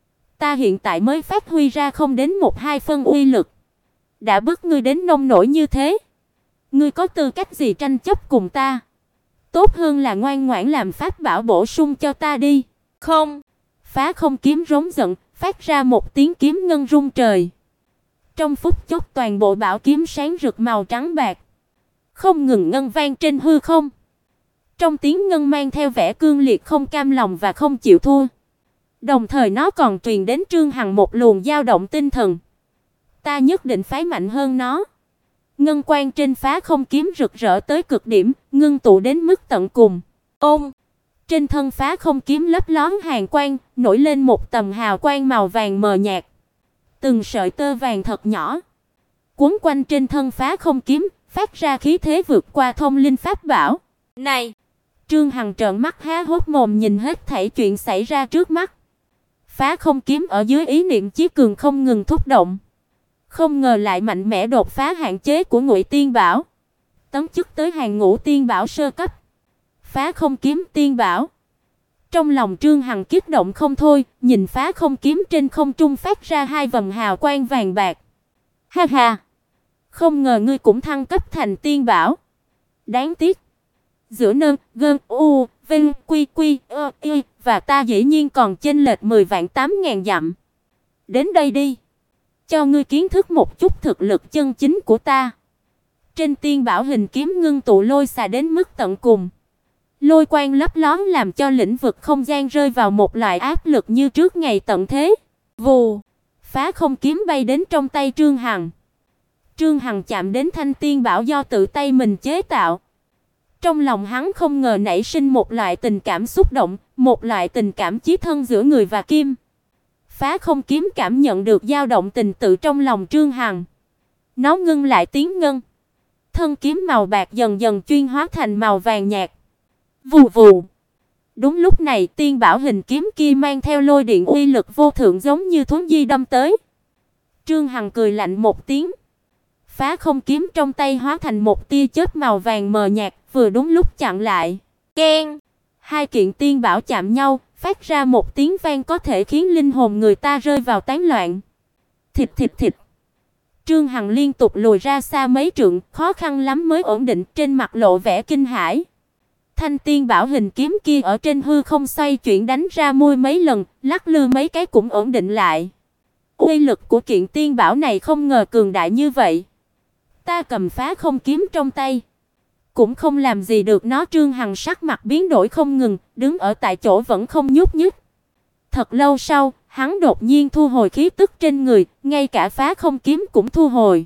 Ta hiện tại mới phát huy ra không đến 1-2 phân uy lực, đã bức ngươi đến nông nỗi như thế. Ngươi có tư cách gì tranh chấp cùng ta? Tốt hơn là ngoan ngoãn làm pháp bảo bổ sung cho ta đi. Không. Phá không kiếm rống giận, phát ra một tiếng kiếm ngân rung trời. Trong phút chốc toàn bộ bảo kiếm sáng rực màu trắng bạc, không ngừng ngân vang trên hư không. Trong tiếng ngân mang theo vẻ cương liệt không cam lòng và không chịu thua. Đồng thời nó còn truyền đến Trương Hằng một luồng dao động tinh thần. Ta nhất định phải mạnh hơn nó. Ngân quang trên phá không kiếm rực rỡ tới cực điểm, ngưng tụ đến mức tận cùng. Ôm, trên thân phá không kiếm lấp lóm hàn quang, nổi lên một tầng hào quang màu vàng mờ nhạt. Từng sợi tơ vàng thật nhỏ quấn quanh trên thân phá không kiếm, phát ra khí thế vượt qua thông linh pháp bảo. Này, Trương Hằng trợn mắt há hốc mồm nhìn hết thảy chuyện xảy ra trước mắt. Phá không kiếm ở dưới ý niệm chí cường không ngừng thúc động, không ngờ lại mạnh mẽ đột phá hạn chế của ngụy tiên bảo, tấn chức tới hàng ngũ tiên bảo sơ cấp. Phá không kiếm tiên bảo. Trong lòng Trương Hằng kích động không thôi, nhìn phá không kiếm trên không trung phát ra hai vầng hào quang vàng bạc. Ha ha, không ngờ ngươi cũng thăng cấp thành tiên bảo. Đáng tiếc, giữa nơn, gơn, u, vinh, quy, quy, y và ta dĩ nhiên còn chênh lệch 10.800.000 dặm. Đến đây đi, cho ngươi kiến thức một chút thực lực chân chính của ta. Trên tiên bảo hình kiếm ngưng tụ lôi xà đến mức tận cùng. Lôi quang lấp lóm làm cho lĩnh vực không gian rơi vào một loại áp lực như trước ngày tận thế. Vù, phá không kiếm bay đến trong tay Trương Hằng. Trương Hằng chạm đến thanh tiên bảo do tự tay mình chế tạo. Trong lòng hắn không ngờ nảy sinh một loại tình cảm xúc động, một loại tình cảm chí thân giữa người và kim. Phá không kiếm cảm nhận được dao động tình tự trong lòng Trương Hằng. Nó ngưng lại tiếng ngân. Thân kiếm màu bạc dần dần chuyên hóa thành màu vàng nhạt. Vù vù. Đúng lúc này, tiên bảo hình kiếm kia mang theo lôi điện uy lực vô thượng giống như thuấn di đâm tới. Trương Hằng cười lạnh một tiếng. Phá không kiếm trong tay hóa thành một tia chớp màu vàng mờ nhạt, vừa đúng lúc chặn lại. Keng! Hai kiện tiên bảo chạm nhau, phát ra một tiếng vang có thể khiến linh hồn người ta rơi vào tán loạn. Thịt thịt thịt. Trương Hằng liên tục lùi ra xa mấy trượng, khó khăn lắm mới ổn định, trên mặt lộ vẻ kinh hãi. Thanh tiên bảo hình kiếm kia ở trên hư không xoay chuyển đánh ra môi mấy lần, lắc lư mấy cái cũng ổn định lại. Uy lực của kiện tiên bảo này không ngờ cường đại như vậy. Ta cầm phá không kiếm trong tay, cũng không làm gì được nó. Trương Hằng sắc mặt biến đổi không ngừng, đứng ở tại chỗ vẫn không nhúc nhích. Thật lâu sau, hắn đột nhiên thu hồi khí tức trên người, ngay cả phá không kiếm cũng thu hồi.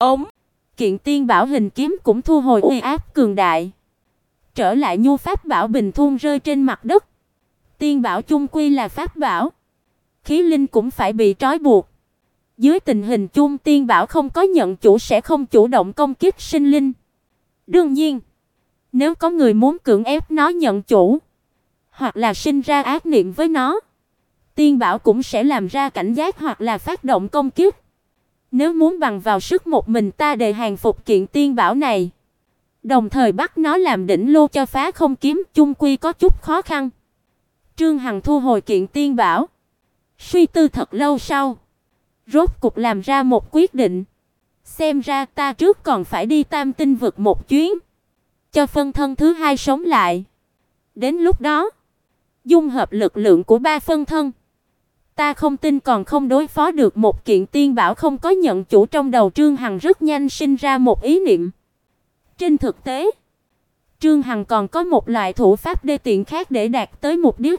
Kiện tiên bảo hình kiếm cũng thu hồi uy áp cường đại. Trở lại nhu pháp bảo bình thun rơi trên mặt đất. Tiên bảo chung quy là pháp bảo, khí linh cũng phải bị trói buộc. Dưới tình hình chung tiên bảo không có nhận chủ sẽ không chủ động công kích sinh linh. Đương nhiên, nếu có người muốn cưỡng ép nó nhận chủ, hoặc là sinh ra ác niệm với nó, tiên bảo cũng sẽ làm ra cảnh giác hoặc là phát động công kích. Nếu muốn bằng vào sức một mình ta để hàng phục kiện tiên bảo này, đồng thời bắt nó làm đỉnh lô cho phá không kiếm, chung quy có chút khó khăn. Trương Hằng thu hồi kiện tiên bảo, suy tư thật lâu sau, rốt cục làm ra một quyết định. Xem ra ta trước còn phải đi Tam Tinh vực một chuyến, cho phân thân thứ hai sống lại. Đến lúc đó, dung hợp lực lượng của ba phân thân, ta không tin còn không đối phó được một kiện tiên bảo không có nhận chủ. Trong đầu Trương Hằng rất nhanh sinh ra một ý niệm. Trên thực tế, Trương Hằng còn có một loại thủ pháp đê tiện khác để đạt tới mục đích.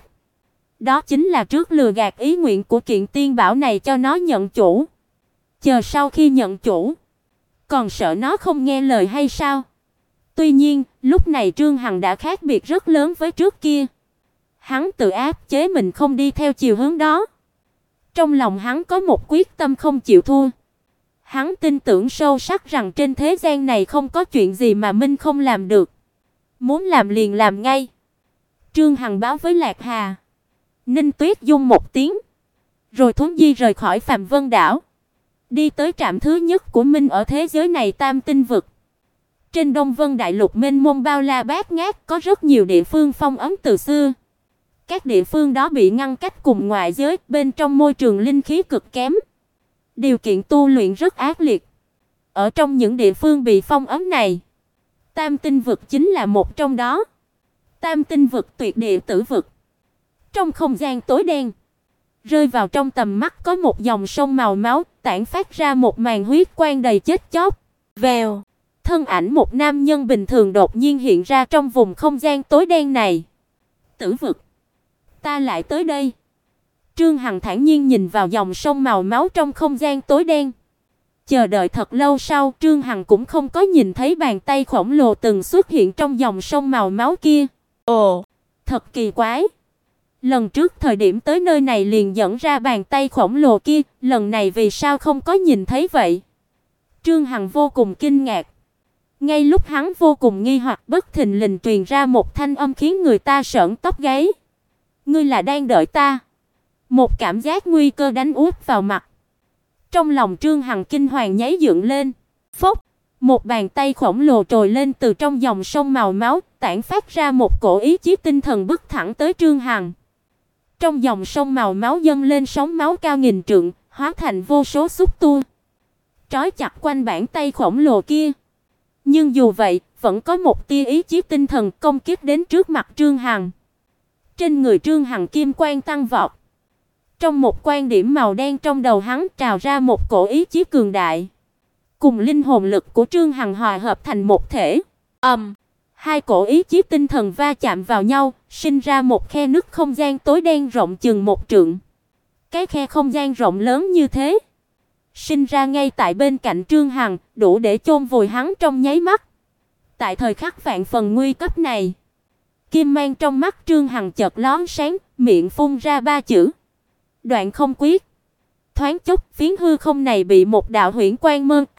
Đó chính là trước lừa gạt ý nguyện của kiện tiên bảo này cho nó nhận chủ. Chờ sau khi nhận chủ, còn sợ nó không nghe lời hay sao? Tuy nhiên, lúc này Trương Hằng đã khác biệt rất lớn với trước kia. Hắn tự áp chế mình không đi theo chiều hướng đó. Trong lòng hắn có một quyết tâm không chịu thua. Hắn tin tưởng sâu sắc rằng trên thế gian này không có chuyện gì mà Minh không làm được. Muốn làm liền làm ngay. Trương Hằng báo với Lạc Hà, Ninh Tuyết Dung một tiếng, rồi thuấn di rời khỏi Phạm Vân đảo, đi tới trạm thứ nhất của Minh ở thế giới này, Tam Tinh vực. Trên Đông Vân đại lục mênh mông bao la bát ngát, có rất nhiều địa phương phong ấn từ xưa. Các địa phương đó bị ngăn cách cùng ngoại giới, bên trong môi trường linh khí cực kém, điều kiện tu luyện rất ác liệt. Ở trong những địa phương bị phong ấn này, Tam Tinh vực chính là một trong đó. Tam Tinh vực tuyệt địa tử vực. Trong không gian tối đen, rơi vào trong tầm mắt có một dòng sông màu máu, tản phát ra một màn huyết quang đầy chết chóc. Vèo, thân ảnh một nam nhân bình thường đột nhiên hiện ra trong vùng không gian tối đen này. Tử vực, ta lại tới đây. Trương Hằng thản nhiên nhìn vào dòng sông màu máu trong không gian tối đen. Chờ đợi thật lâu sau, Trương Hằng cũng không có nhìn thấy bàn tay khổng lồ từng xuất hiện trong dòng sông màu máu kia. Ồ, thật kỳ quái. Lần trước thời điểm tới nơi này liền dẫn ra bàn tay khổng lồ kia, lần này vì sao không có nhìn thấy vậy? Trương Hằng vô cùng kinh ngạc. Ngay lúc hắn vô cùng nghi hoặc, bất thình lình truyền ra một thanh âm khiến người ta sởn tóc gáy. Ngươi là đang đợi ta? Một cảm giác nguy cơ đánh úp vào mặt. Trong lòng Trương Hằng kinh hoàng nháy dựng lên. Phốc, một bàn tay khổng lồ trồi lên từ trong dòng sông màu máu, tản phát ra một cổ ý chí tinh thần bước thẳng tới Trương Hằng. Trong dòng sông màu máu dâng lên sóng máu cao nghìn trượng, hóa thành vô số xúc tua, trói chặt quanh bàn tay khổng lồ kia. Nhưng dù vậy, vẫn có một tia ý chí tinh thần công kích đến trước mặt Trương Hằng. Trên người Trương Hằng kim quang tăng vọt. Trong một quan điểm màu đen trong đầu hắn trào ra một cổ ý chí cường đại, cùng linh hồn lực của Trương Hằng hòa hợp thành một thể. Hai cổ ý chí tinh thần va chạm vào nhau, sinh ra một khe nứt không gian tối đen rộng chừng một trượng. Cái khe không gian rộng lớn như thế, sinh ra ngay tại bên cạnh Trương Hằng, đủ để chôn vùi hắn trong nháy mắt. Tại thời khắc vạn phần nguy cấp này, kim mang trong mắt Trương Hằng chợt lóe sáng, miệng phun ra ba chữ: Đoạn không quyết. Thoáng chốc, phiến hư không này bị một đạo huyễn quang mơn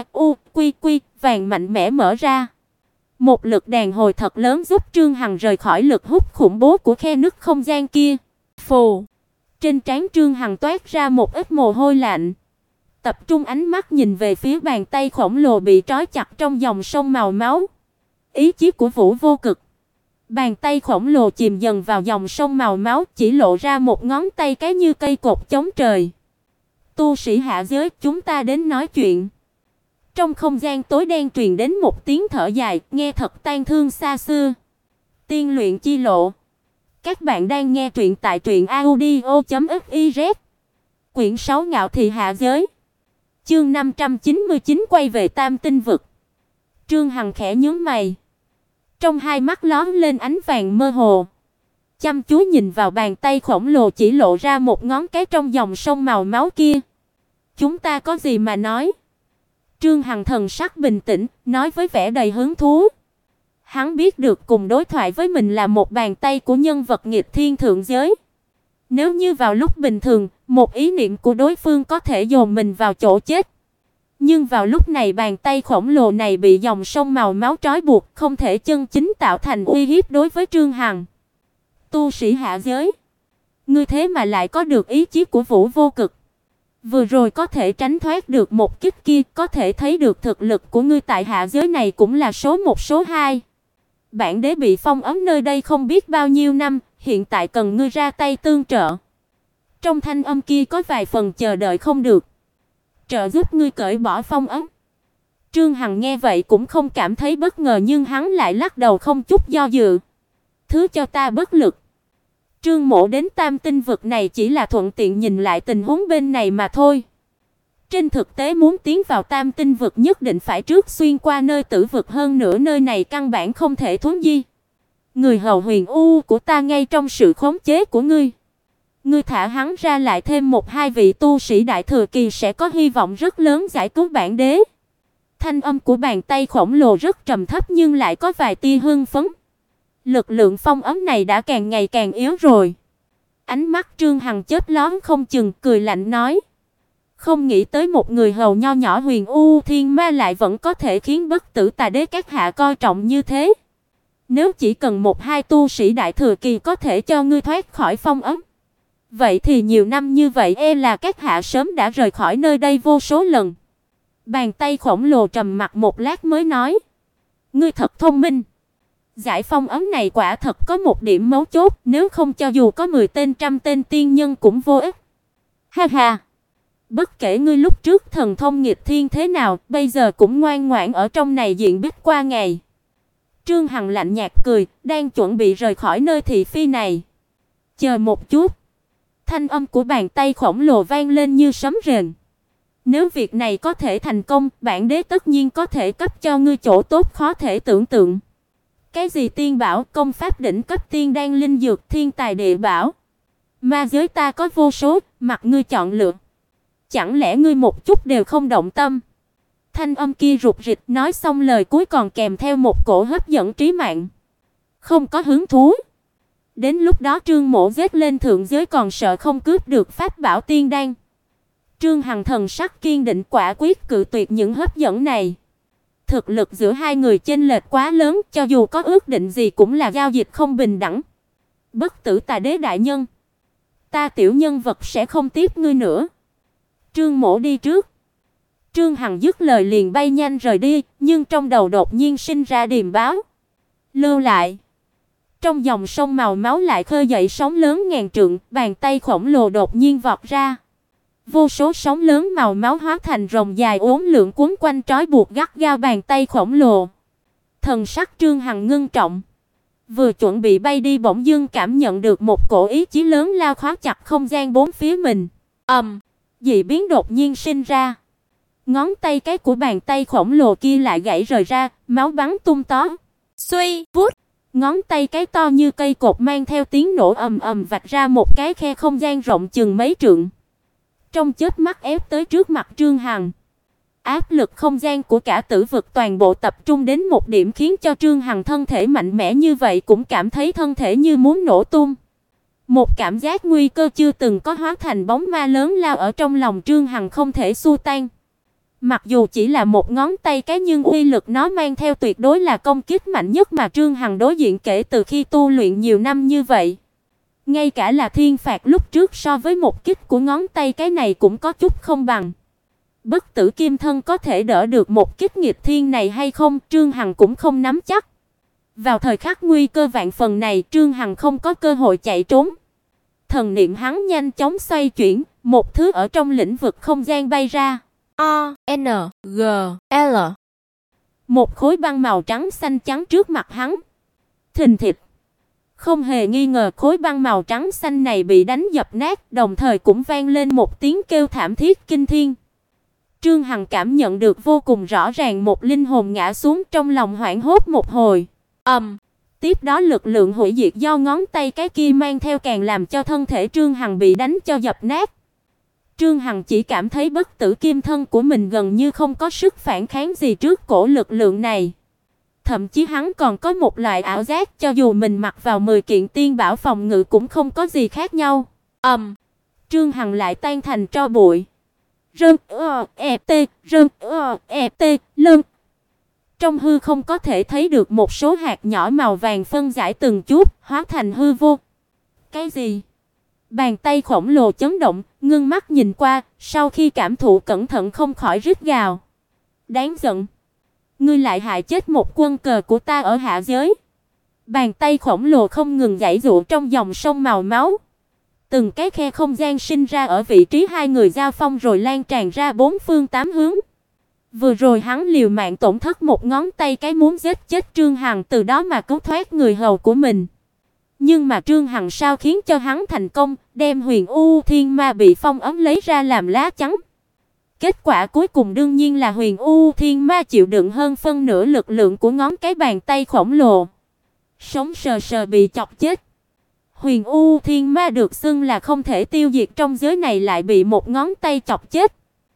quy vàng mạnh mẽ mở ra. Một lực đàn hồi thật lớn giúp Trương Hằng rời khỏi lực hút khủng bố của khe nứt không gian kia. Phù, trên trán Trương Hằng toát ra một ít mồ hôi lạnh, tập trung ánh mắt nhìn về phía bàn tay khổng lồ bị trói chặt trong dòng sông màu máu. Ý chí của Vũ vô cực. Bàn tay khổng lồ chìm dần vào dòng sông màu máu, chỉ lộ ra một ngón tay cái như cây cột chống trời. Tu sĩ hạ giới, chúng ta đến nói chuyện. Trong không gian tối đen truyền đến một tiếng thở dài, nghe thật tang thương xa xưa. Tiên luyện chi lộ. Các bạn đang nghe truyện tại truyệnaudio.fiz. Quyển 6 Ngạo thị hạ giới. Chương 599 quay về Tam Tinh vực. Trương Hằng khẽ nhướng mày. Trong hai mắt lóe lên ánh vàng mơ hồ. Chăm chú nhìn vào bàn tay khổng lồ chỉ lộ ra một ngón cái trong dòng sông màu máu kia. Chúng ta có gì mà nói? Trương Hằng thần sắc bình tĩnh, nói với vẻ đầy hứng thú. Hắn biết được cùng đối thoại với mình là một bàn tay của nhân vật nghịch thiên thượng giới. Nếu như vào lúc bình thường, một ý niệm của đối phương có thể dồn mình vào chỗ chết. Nhưng vào lúc này bàn tay khổng lồ này bị dòng sông màu máu trói buộc, không thể chân chính tạo thành uy hiếp đối với Trương Hằng. Tu sĩ hạ giới, ngươi thế mà lại có được ý chí của Vũ Vô Cực. Vừa rồi có thể tránh thoát được một kích kia, có thể thấy được thực lực của ngươi tại hạ giới này cũng là số 1 số 2. Bản đế bị phong ấn nơi đây không biết bao nhiêu năm, hiện tại cần ngươi ra tay tương trợ. Trong thanh âm kia có vài phần chờ đợi không được. Trợ giúp ngươi cởi bỏ phong ấn. Trương Hằng nghe vậy cũng không cảm thấy bất ngờ, nhưng hắn lại lắc đầu không chút do dự. Thứ cho ta bất lực. Trương Mộ đến Tam Tinh vực này chỉ là thuận tiện nhìn lại tình huống bên này mà thôi. Trên thực tế muốn tiến vào Tam Tinh vực nhất định phải trước xuyên qua nơi Tử vực, hơn nữa nơi này căn bản không thể thuấn di. Người hầu Huyền U của ta ngay trong sự khống chế của ngươi. Ngươi thả hắn ra lại thêm một hai vị tu sĩ đại thừa kỳ sẽ có hy vọng rất lớn giải cứu bản đế. Thanh âm của bàn tay khổng lồ rất trầm thấp nhưng lại có vài tia hưng phấn. Lực lượng phong ấn này đã càng ngày càng yếu rồi. Ánh mắt Trương Hằng chớp lóe không chừng, cười lạnh nói: "Không nghĩ tới một người hầu nho nhỏ Huyền U Thiên Ma lại vẫn có thể khiến Bất Tử Tà Đế các hạ coi trọng như thế. Nếu chỉ cần một hai tu sĩ đại thừa kỳ có thể cho ngươi thoát khỏi phong ấn, vậy thì nhiều năm như vậy e là các hạ sớm đã rời khỏi nơi đây vô số lần." Bàn tay khổng lồ trầm mặc một lát mới nói: "Ngươi thật thông minh. Giải phong ấn này quả thật có một điểm mấu chốt, nếu không cho dù có 10 tên trăm tên tiên nhân cũng vô ích." Ha ha. Bất kể ngươi lúc trước thần thông nghịch thiên thế nào, bây giờ cũng ngoan ngoãn ở trong này diện bích qua ngày. Trương Hằng lạnh nhạt cười, đang chuẩn bị rời khỏi nơi thị phi này. Chờ một chút. Thanh âm của bàn tay khổng lồ vang lên như sấm rền. Nếu việc này có thể thành công, bản đế tất nhiên có thể cấp cho ngươi chỗ tốt khó thể tưởng tượng. Cái gì tiên bảo, công pháp đỉnh cấp, tiên đan linh dược, thiên tài địa bảo. Ma giới ta có vô số, mặc ngươi chọn lựa. Chẳng lẽ ngươi một chút đều không động tâm? Thanh âm kia rụt rịch, nói xong lời cuối còn kèm theo một cổ hấp dẫn trí mạng. Không có hứng thú. Đến lúc đó Trương Mộ giết lên thượng giới còn sợ không cướp được pháp bảo tiên đan. Trương Hằng thần sắc kiên định quả quyết cự tuyệt những hấp dẫn này. Thực lực giữa hai người chênh lệch quá lớn, cho dù có ước định gì cũng là giao dịch không bình đẳng. Bất Tử Tà Đế đại nhân, ta tiểu nhân vật sẽ không tiếp ngươi nữa. Trương Mộ đi trước. Trương Hằng dứt lời liền bay nhanh rời đi, nhưng trong đầu đột nhiên sinh ra điềm báo. Lưu lại. Trong dòng sông màu máu lại khơi dậy sóng lớn ngàn trượng, bàn tay khổng lồ đột nhiên vọt ra. Vô số sóng lớn màu máu hóa thành rồng dài uốn lượn cuốn quanh trói buộc gắt gao bàn tay khổng lồ. Thần sắc Trương Hằng ngưng trọng. Vừa chuẩn bị bay đi bỗng dưng cảm nhận được một cổ ý chí lớn lao khóa chặt không gian bốn phía mình. Dị biến đột nhiên sinh ra. Ngón tay cái của bàn tay khổng lồ kia lại gãy rời ra, máu bắn tung tóe. Xuy, vút. Ngón tay cái to như cây cột mang theo tiếng nổ ầm ầm vạch ra một cái khe không gian rộng chừng mấy trượng. Trong chớp mắt ép tới trước mặt Trương Hằng. Áp lực không gian của cả Tử vực toàn bộ tập trung đến một điểm khiến cho Trương Hằng thân thể mạnh mẽ như vậy cũng cảm thấy thân thể như muốn nổ tung. Một cảm giác nguy cơ chưa từng có hóa thành bóng ma lớn lao ở trong lòng Trương Hằng không thể xua tan. Mặc dù chỉ là một ngón tay cái nhưng uy lực nó mang theo tuyệt đối là công kích mạnh nhất mà Trương Hằng đối diện kể từ khi tu luyện nhiều năm như vậy. Ngay cả là thiên phạt lúc trước so với một kích của ngón tay cái này cũng có chút không bằng. Bất tử kim thân có thể đỡ được một kích nghịch thiên này hay không, Trương Hằng cũng không nắm chắc. Vào thời khắc nguy cơ vạn phần này, Trương Hằng không có cơ hội chạy trốn. Thần niệm hắn nhanh chóng xoay chuyển, một thứ ở trong lĩnh vực không gian bay ra. O N G L. Một khối băng màu trắng xanh trắng trước mặt hắn. Thình thịch. Không hề nghi ngờ khối băng màu trắng xanh này bị đánh dập nát, đồng thời cũng vang lên một tiếng kêu thảm thiết kinh thiên. Trương Hằng cảm nhận được vô cùng rõ ràng một linh hồn ngã xuống, trong lòng hoảng hốt một hồi. Tiếp đó lực lượng hủy diệt do ngón tay cái kia mang theo càng làm cho thân thể Trương Hằng bị đánh cho dập nát. Trương Hằng chỉ cảm thấy bất tử kim thân của mình gần như không có sức phản kháng gì trước cổ lực lượng này. Thậm chí hắn còn có một loại ảo giác cho dù mình mặc vào 10 kiện tiên bảo phòng ngự cũng không có gì khác nhau. Trương Hằng lại tan thành tro bụi. Lân. Trong hư không có thể thấy được một số hạt nhỏ màu vàng phân giải từng chút, hóa thành hư vô. Cái gì? Bàn tay khổng lồ chấn động, ngưng mắt nhìn qua, sau khi cảm thụ cẩn thận không khỏi rít gào. Đáng giận. Ngươi lại hại chết một quân cờ của ta ở hạ giới. Bàn tay khổng lồ không ngừng giãy giụa trong dòng sông màu máu. Từng cái khe không gian sinh ra ở vị trí hai người giao phong rồi lan tràn ra bốn phương tám hướng. Vừa rồi hắn liều mạng tổn thất một ngón tay cái muốn giết chết Trương Hằng, từ đó mà cứu thoát người hầu của mình. Nhưng mà Trương Hằng sao khiến cho hắn thành công, đem Huyền U Thiên Ma bị phong ấn lấy ra làm lá chắn. Kết quả cuối cùng đương nhiên là Huyền U Thiên Ma chịu đựng hơn phân nửa lực lượng của ngón cái bàn tay khổng lồ. Sống sờ sờ bị chọc chết. Huyền U Thiên Ma được xưng là không thể tiêu diệt trong giới này lại bị một ngón tay chọc chết.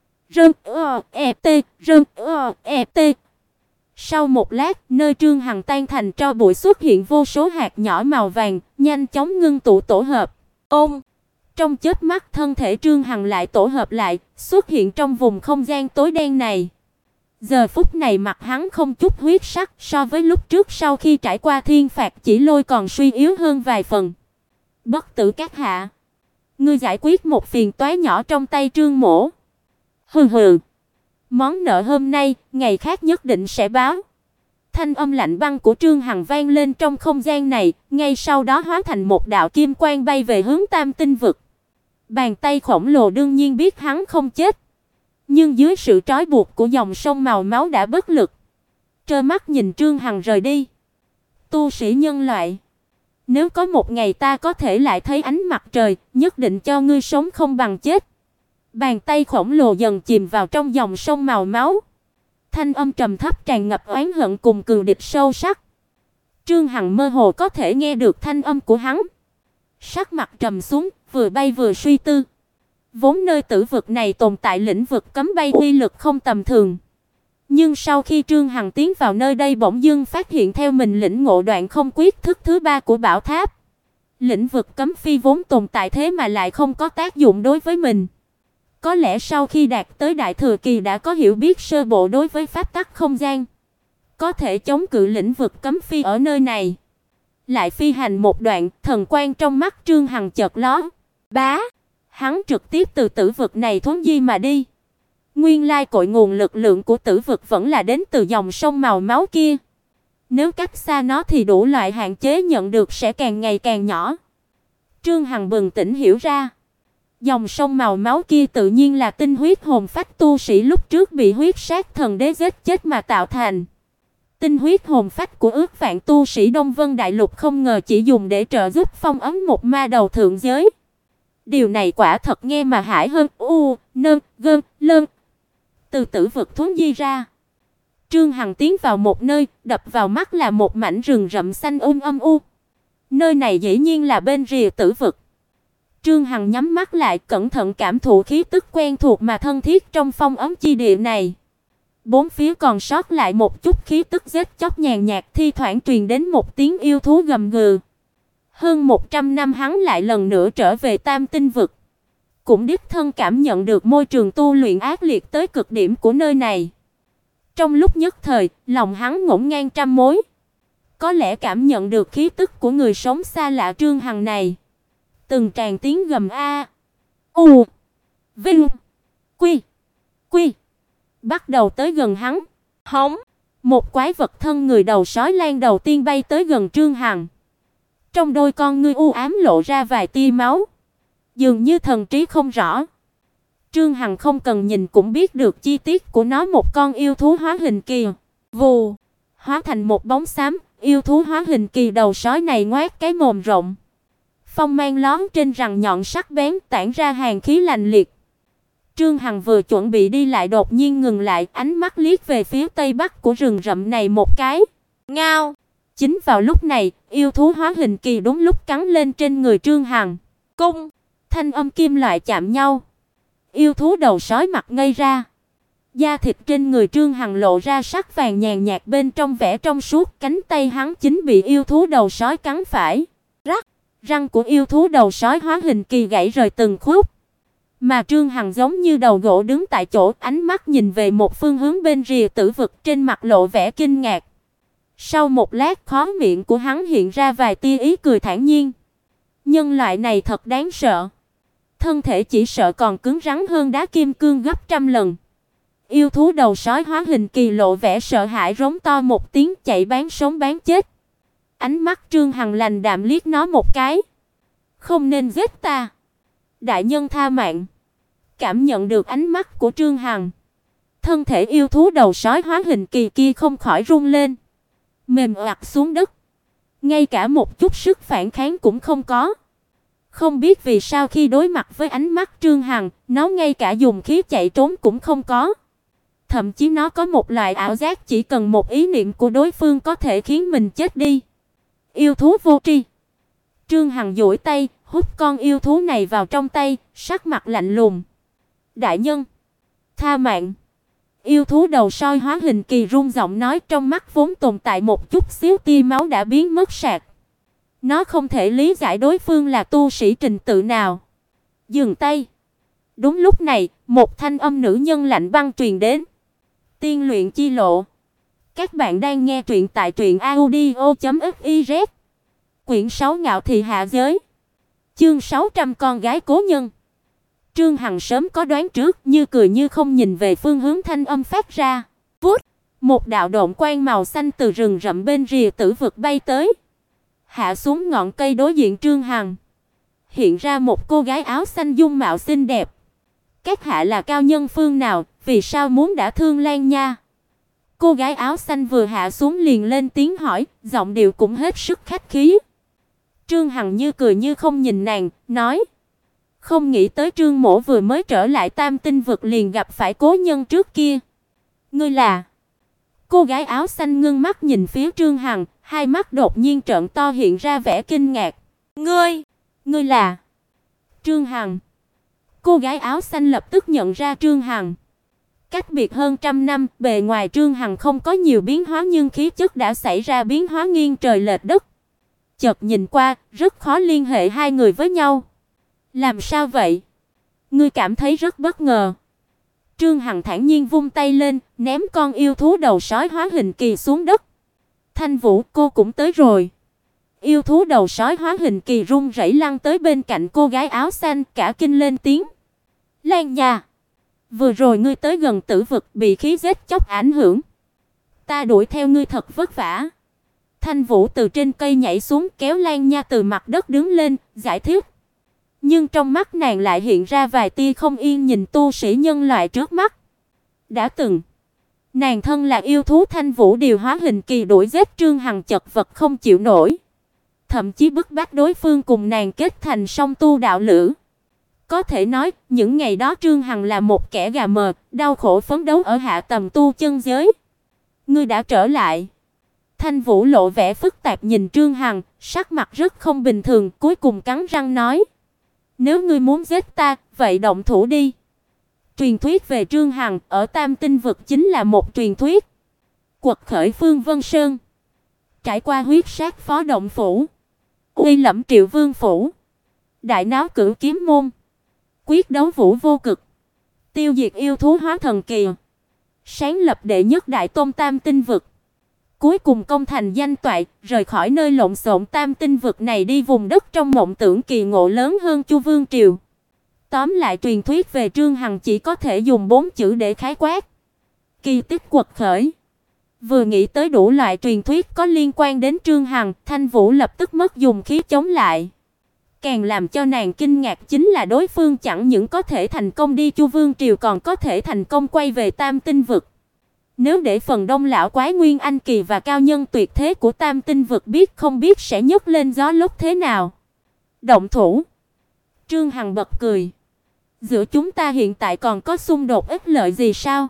Sau một lát, nơi Trương Hằng tan thành tro bụi xuất hiện vô số hạt nhỏ màu vàng, nhanh chóng ngưng tụ tổ hợp. Trong chớp mắt thân thể Trương Hằng lại tổ hợp lại, xuất hiện trong vùng không gian tối đen này. Giờ phút này mặt hắn không chút huyết sắc, so với lúc trước sau khi trải qua thiên phạt chỉ lôi còn suy yếu hơn vài phần. Bất tử các hạ, ngươi giải quyết một phiền toái nhỏ trong tay Trương mỗ. Hừ. Món nợ hôm nay, ngày khác nhất định sẽ báo. Thanh âm lạnh băng của Trương Hằng vang lên trong không gian này, ngay sau đó hóa thành một đạo kim quang bay về hướng Tam Tinh vực. Bàn tay khổng lồ đương nhiên biết hắn không chết, nhưng dưới sự trói buộc của dòng sông màu máu đã bất lực, trơ mắt nhìn Trương Hằng rời đi. Tu sĩ nhân loại, nếu có một ngày ta có thể lại thấy ánh mặt trời, nhất định cho ngươi sống không bằng chết. Bàn tay khổng lồ dần chìm vào trong dòng sông màu máu. Thanh âm trầm thấp tràn ngập oán hận cùng cừu địch sâu sắc. Trương Hằng mơ hồ có thể nghe được thanh âm của hắn. Sắc mặt trầm xuống, vừa bay vừa suy tư. Vốn nơi tử vực này tồn tại lĩnh vực cấm bay uy lực không tầm thường. Nhưng sau khi Trương Hằng tiến vào nơi đây bỗng dưng phát hiện theo mình lĩnh ngộ đoạn không quyết thức thứ 3 của bảo tháp. Lĩnh vực cấm phi vốn tồn tại thế mà lại không có tác dụng đối với mình. Có lẽ sau khi đạt tới đại thừa kỳ đã có hiểu biết sơ bộ đối với pháp tắc không gian, có thể chống cự lĩnh vực cấm phi ở nơi này. Lại phi hành một đoạn, thần quang trong mắt Trương Hằng chợt lóe. Hắn trực tiếp từ tử vực này thuấn di mà đi. Nguyên lai cội nguồn lực lượng của tử vực vẫn là đến từ dòng sông màu máu kia. Nếu cách xa nó thì đủ loại hạn chế nhận được sẽ càng ngày càng nhỏ. Trương Hằng bừng tỉnh hiểu ra. Dòng sông màu máu kia tự nhiên là tinh huyết hồn phách tu sĩ lúc trước bị huyết sát thần đế giết chết mà tạo thành. Tinh huyết hồn phách của ước vạn tu sĩ Đông Vân Đại Lục không ngờ chỉ dùng để trợ giúp phong ấn một ma đầu thượng giới. Điều này quả thật nghe mà hãi hơn. Lơn. Từ tử vực thuấn di ra, Trương Hằng tiến vào một nơi, đập vào mắt là một mảnh rừng rậm xanh âm u. Nơi này dĩ nhiên là bên rìa tử vực. Trương Hằng nhắm mắt lại, cẩn thận cảm thụ khí tức quen thuộc mà thân thiết trong phong ấn chi địa này. Bốn phía còn sót lại một chút khí tức giết chóc nhàn nhạt, thi thoảng truyền đến một tiếng yêu thú gầm gừ. Hơn 100 năm hắn lại lần nữa trở về Tam Tinh vực, cũng đích thân cảm nhận được môi trường tu luyện ác liệt tới cực điểm của nơi này. Trong lúc nhất thời, lòng hắn ngổn ngang trăm mối. Có lẽ cảm nhận được khí tức của người sống xa lạ Trương Hằng này. Từng tràng tiếng gầm a, u, vinh, quy bắt đầu tới gần hắn. Hống, một quái vật thân người đầu sói lan đầu tiên bay tới gần Trương Hằng. Trong đôi con ngươi u ám lộ ra vài tia máu, dường như thần trí không rõ. Trương Hằng không cần nhìn cũng biết được chi tiết của nó, một con yêu thú hóa hình kỳ. Vù, hóa thành một bóng xám, yêu thú hóa hình kỳ đầu sói này ngoác cái mồm rộng. Phong mang lóm trên răng nhọn sắc bén tản ra hàn khí lạnh liệt. Trương Hằng vừa chuẩn bị đi lại đột nhiên ngừng lại, ánh mắt liếc về phía tây bắc của rừng rậm này một cái. Ngao. Chính vào lúc này, yêu thú hóa hình kỳ đúng lúc cắn lên trên người Trương Hằng. Cung. Thanh âm kim loại chạm nhau. Yêu thú đầu sói mặt ngây ra. Da thịt trên người Trương Hằng lộ ra sắc vàng nhàn nhạt, bên trong vẻ trong suốt, cánh tay hắn chính bị yêu thú đầu sói cắn phải. Rắc. Răng của yêu thú đầu sói hóa hình kỳ gãy rời từng khúc. Mà Trương Hằng giống như đầu gỗ đứng tại chỗ, ánh mắt nhìn về một phương hướng bên rìa tử vực, trên mặt lộ vẻ kinh ngạc. Sau một lát, khóe miệng của hắn hiện ra vài tia ý cười thản nhiên. Nhân loại này thật đáng sợ. Thân thể chỉ sợ còn cứng rắn hơn đá kim cương gấp trăm lần. Yêu thú đầu sói hóa hình kỳ lộ vẻ sợ hãi, rống to một tiếng chạy bán sống bán chết. Ánh mắt Trương Hằng lạnh đạm liếc nó một cái. Không nên giết ta. Đại nhân tha mạng. Cảm nhận được ánh mắt của Trương Hằng, thân thể yêu thú đầu sói hóa hình kỳ kia không khỏi run lên, mềm oặt xuống đất. Ngay cả một chút sức phản kháng cũng không có. Không biết vì sao khi đối mặt với ánh mắt Trương Hằng, nó ngay cả dùng khí chạy trốn cũng không có. Thậm chí nó có một loại ảo giác chỉ cần một ý niệm của đối phương có thể khiến mình chết đi. Yêu thú vô tri. Trương Hằng duỗi tay, hút con yêu thú này vào trong tay, sắc mặt lạnh lùng. Đại nhân, tha mạng. Yêu thú đầu sói hóa hình kỳ run giọng nói, trong mắt vốn tồn tại một chút xíu tia máu đã biến mất sạch. Nó không thể lý giải đối phương là tu sĩ trình tự nào. Dừng tay. Đúng lúc này, một thanh âm nữ nhân lạnh băng truyền đến. Tiên luyện chi lộ. Các bạn đang nghe truyện tại truyệnaudio.fiz. Quyển 6 Ngạo thị hạ giới. Chương 600 con gái cố nhân. Trương Hằng sớm có đoán trước, như cười như không nhìn về phương hướng thanh âm phát ra. Vút, một đạo độn quang màu xanh từ rừng rậm bên rìa tử vực bay tới, hạ xuống ngọn cây đối diện Trương Hằng. Hiện ra một cô gái áo xanh dung mạo xinh đẹp. Các hạ là cao nhân phương nào, vì sao muốn đả thương Lan Nha? Cô gái áo xanh vừa hạ xuống liền lên tiếng hỏi, giọng điệu cũng hết sức khách khí. Trương Hằng như cười như không nhìn nàng, nói: Không nghĩ tới Trương mỗ vừa mới trở lại Tam Tinh vực liền gặp phải cố nhân trước kia. Ngươi là? Cô gái áo xanh ngưng mắt nhìn phía Trương Hằng, hai mắt đột nhiên trợn to hiện ra vẻ kinh ngạc. Ngươi là? Trương Hằng. Cô gái áo xanh lập tức nhận ra Trương Hằng. Cách biệt hơn trăm năm, bề ngoài Trương Hằng không có nhiều biến hóa nhưng khí chất đã xảy ra biến hóa nghiêng trời lệch đất. Chợt nhìn qua, rất khó liên hệ hai người với nhau. Làm sao vậy? Ngươi cảm thấy rất bất ngờ. Trương Hằng thản nhiên vung tay lên, ném con yêu thú đầu sói hóa hình kỳ xuống đất. Thanh Vũ, cô cũng tới rồi. Yêu thú đầu sói hóa hình kỳ run rẩy lăn tới bên cạnh cô gái áo xanh, cả kinh lên tiếng. Lan Nha, vừa rồi ngươi tới gần tử vực bị khí giết chóc ảnh hưởng. Ta đuổi theo ngươi thật vất vả. Thanh Vũ từ trên cây nhảy xuống, kéo Lan Nha từ mặt đất đứng lên, giải thích. Nhưng trong mắt nàng lại hiện ra vài tia không yên nhìn tu sĩ nhân loại trước mắt. Đã từng, nàng thân là yêu thú Thanh Vũ điều hóa hình kỳ đuổi giết Trương Hằng chật vật không chịu nổi. Thậm chí bức bách đối phương cùng nàng kết thành song tu đạo lữ. Có thể nói, những ngày đó Trương Hằng là một kẻ gà mờ, đau khổ phấn đấu ở hạ tầm tu chân giới. Ngươi đã trở lại. Thanh Vũ lộ vẻ phức tạp nhìn Trương Hằng, sắc mặt rất không bình thường, cuối cùng cắn răng nói: Nếu ngươi muốn giết ta, vậy động thủ đi. Truyền thuyết về Trương Hằng ở Tam Tinh vực chính là một truyền thuyết. Quật khởi Phương Vân Sơn, trải qua huyết sát Phó Động phủ, uy lẫm Triệu Vương phủ, đại náo Cửu Kiếm môn, quyết đấu Vũ Vô Cực, tiêu diệt yêu thú hóa thần kỳ, sáng lập đệ nhất đại tôn Tam Tinh vực. Cuối cùng công thành danh toại, rời khỏi nơi lộn xộn Tam Tinh vực này đi vùng đất trong mộng tưởng kỳ ngộ lớn hơn Chu Vương triều. Tóm lại truyền thuyết về Trương Hằng chỉ có thể dùng 4 chữ để khái quát: kỳ tích quật khởi. Vừa nghĩ tới đủ loại truyền thuyết có liên quan đến Trương Hằng, Thanh Vũ lập tức mất dùng khí chống lại. Càng làm cho nàng kinh ngạc chính là đối phương chẳng những có thể thành công đi Chu Vương triều còn có thể thành công quay về Tam Tinh vực. Nếu để phần đông lão quái Nguyên Anh kỳ và cao nhân tuyệt thế của Tam Tinh vực biết không biết sẽ nhấc lên gió lốc thế nào. Động thủ. Trương Hằng bật cười. Giữa chúng ta hiện tại còn có xung đột ích lợi gì sao?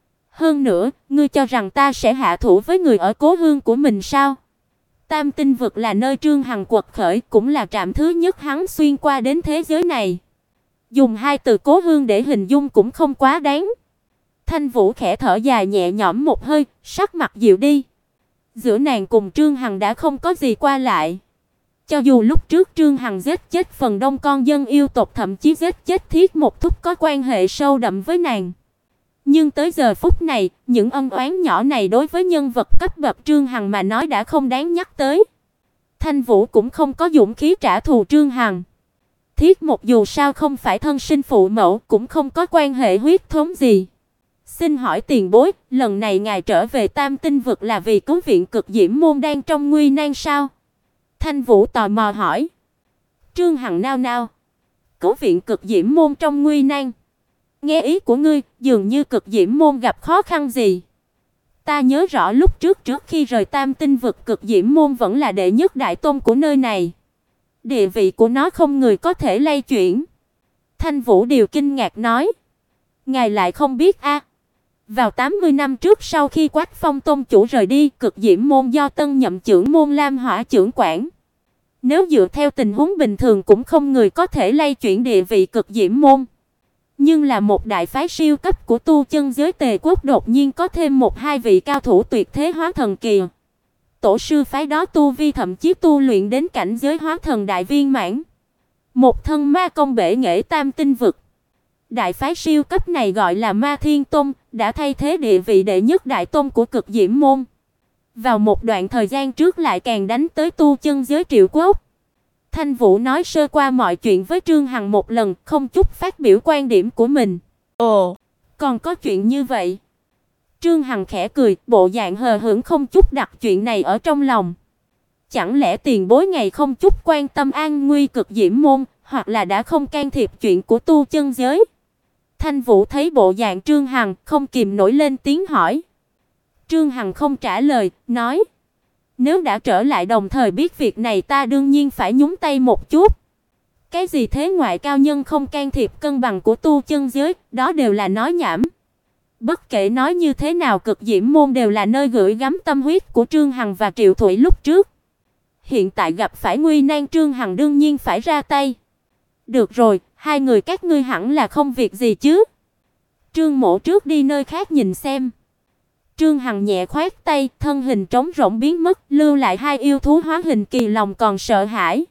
Hơn nữa, ngươi cho rằng ta sẽ hạ thủ với người ở cố hương của mình sao? Tam Tinh vực là nơi Trương Hằng quật khởi, cũng là trạm thứ nhất hắn xuyên qua đến thế giới này. Dùng hai từ cố hương để hình dung cũng không quá đáng. Thanh Vũ khẽ thở dài nhẹ nhõm một hơi, sắc mặt dịu đi. Giữa nàng cùng Trương Hằng đã không có gì qua lại. Cho dù lúc trước Trương Hằng giết chết phần đông con dân yêu tộc, thậm chí giết chết Thiết Một Thúc có quan hệ sâu đậm với nàng. Nhưng tới giờ phút này, những ân oán nhỏ này đối với nhân vật cấp bậc Trương Hằng mà nói đã không đáng nhắc tới. Thanh Vũ cũng không có dũng khí trả thù Trương Hằng. Thiết Một dù sao không phải thân sinh phụ mẫu, cũng không có quan hệ huyết thống gì. Xin hỏi tiền bối, lần này ngài trở về Tam Tinh vực là vì cứu viện Cực Diễm môn đang trong nguy nan sao? Thanh Vũ tò mò hỏi. Trương Hằng nao nao. Cứu viện Cực Diễm môn trong nguy nan? Nghe ý của ngươi, dường như Cực Diễm môn gặp khó khăn gì? Ta nhớ rõ lúc trước khi rời Tam Tinh vực, Cực Diễm môn vẫn là đệ nhất đại tôn của nơi này. Địa vị của nó không người có thể lay chuyển. Thanh Vũ điều kinh ngạc nói. Ngài lại không biết a? Vào 80 năm trước sau khi Quách Phong tôn chủ rời đi, Cực Diễm môn do tân nhậm trưởng môn Lam Hỏa trưởng quản. Nếu dựa theo tình huống bình thường cũng không người có thể lay chuyển địa vị Cực Diễm môn. Nhưng là một đại phái siêu cấp của tu chân giới Tề quốc đột nhiên có thêm một hai vị cao thủ tuyệt thế hóa thần kỳ. Tổ sư phái đó tu vi thậm chí tu luyện đến cảnh giới hóa thần đại viên mãn. Một thân ma công bể nghệ Tam Tinh vực. Đại phái siêu cấp này gọi là Ma Thiên Tông, đã thay thế địa vị đệ nhất đại tông của Cực Diễm môn. Vào một đoạn thời gian trước lại càng đánh tới tu chân giới Triệu quốc. Thanh Vũ nói sơ qua mọi chuyện với Trương Hằng một lần, không chút phát biểu quan điểm của mình. Ồ, còn có chuyện như vậy? Trương Hằng khẽ cười, bộ dạng hờ hững không chút đặt chuyện này ở trong lòng. Chẳng lẽ tiền bối ngày không chút quan tâm an nguy Cực Diễm môn, hoặc là đã không can thiệp chuyện của tu chân giới? Thanh Vũ thấy bộ dạng Trương Hằng, không kìm nổi lên tiếng hỏi. Trương Hằng không trả lời, nói: Nếu đã trở lại đồng thời biết việc này, ta đương nhiên phải nhúng tay một chút. Cái gì thế ngoại cao nhân không can thiệp cân bằng của tu chân giới, đó đều là nói nhảm. Bất kể nói như thế nào, Cực Diễm môn đều là nơi gửi gắm tâm huyết của Trương Hằng và Triệu Thủy lúc trước. Hiện tại gặp phải nguy nan, Trương Hằng đương nhiên phải ra tay. Được rồi, hai người các ngươi hẳn là không việc gì chứ? Trương Mỗ trước đi nơi khác nhìn xem. Trương Hằng nhẹ khoát tay, thân hình trống rỗng biến mất, lưu lại hai yêu thú hóa hình kỳ lòng còn sợ hãi.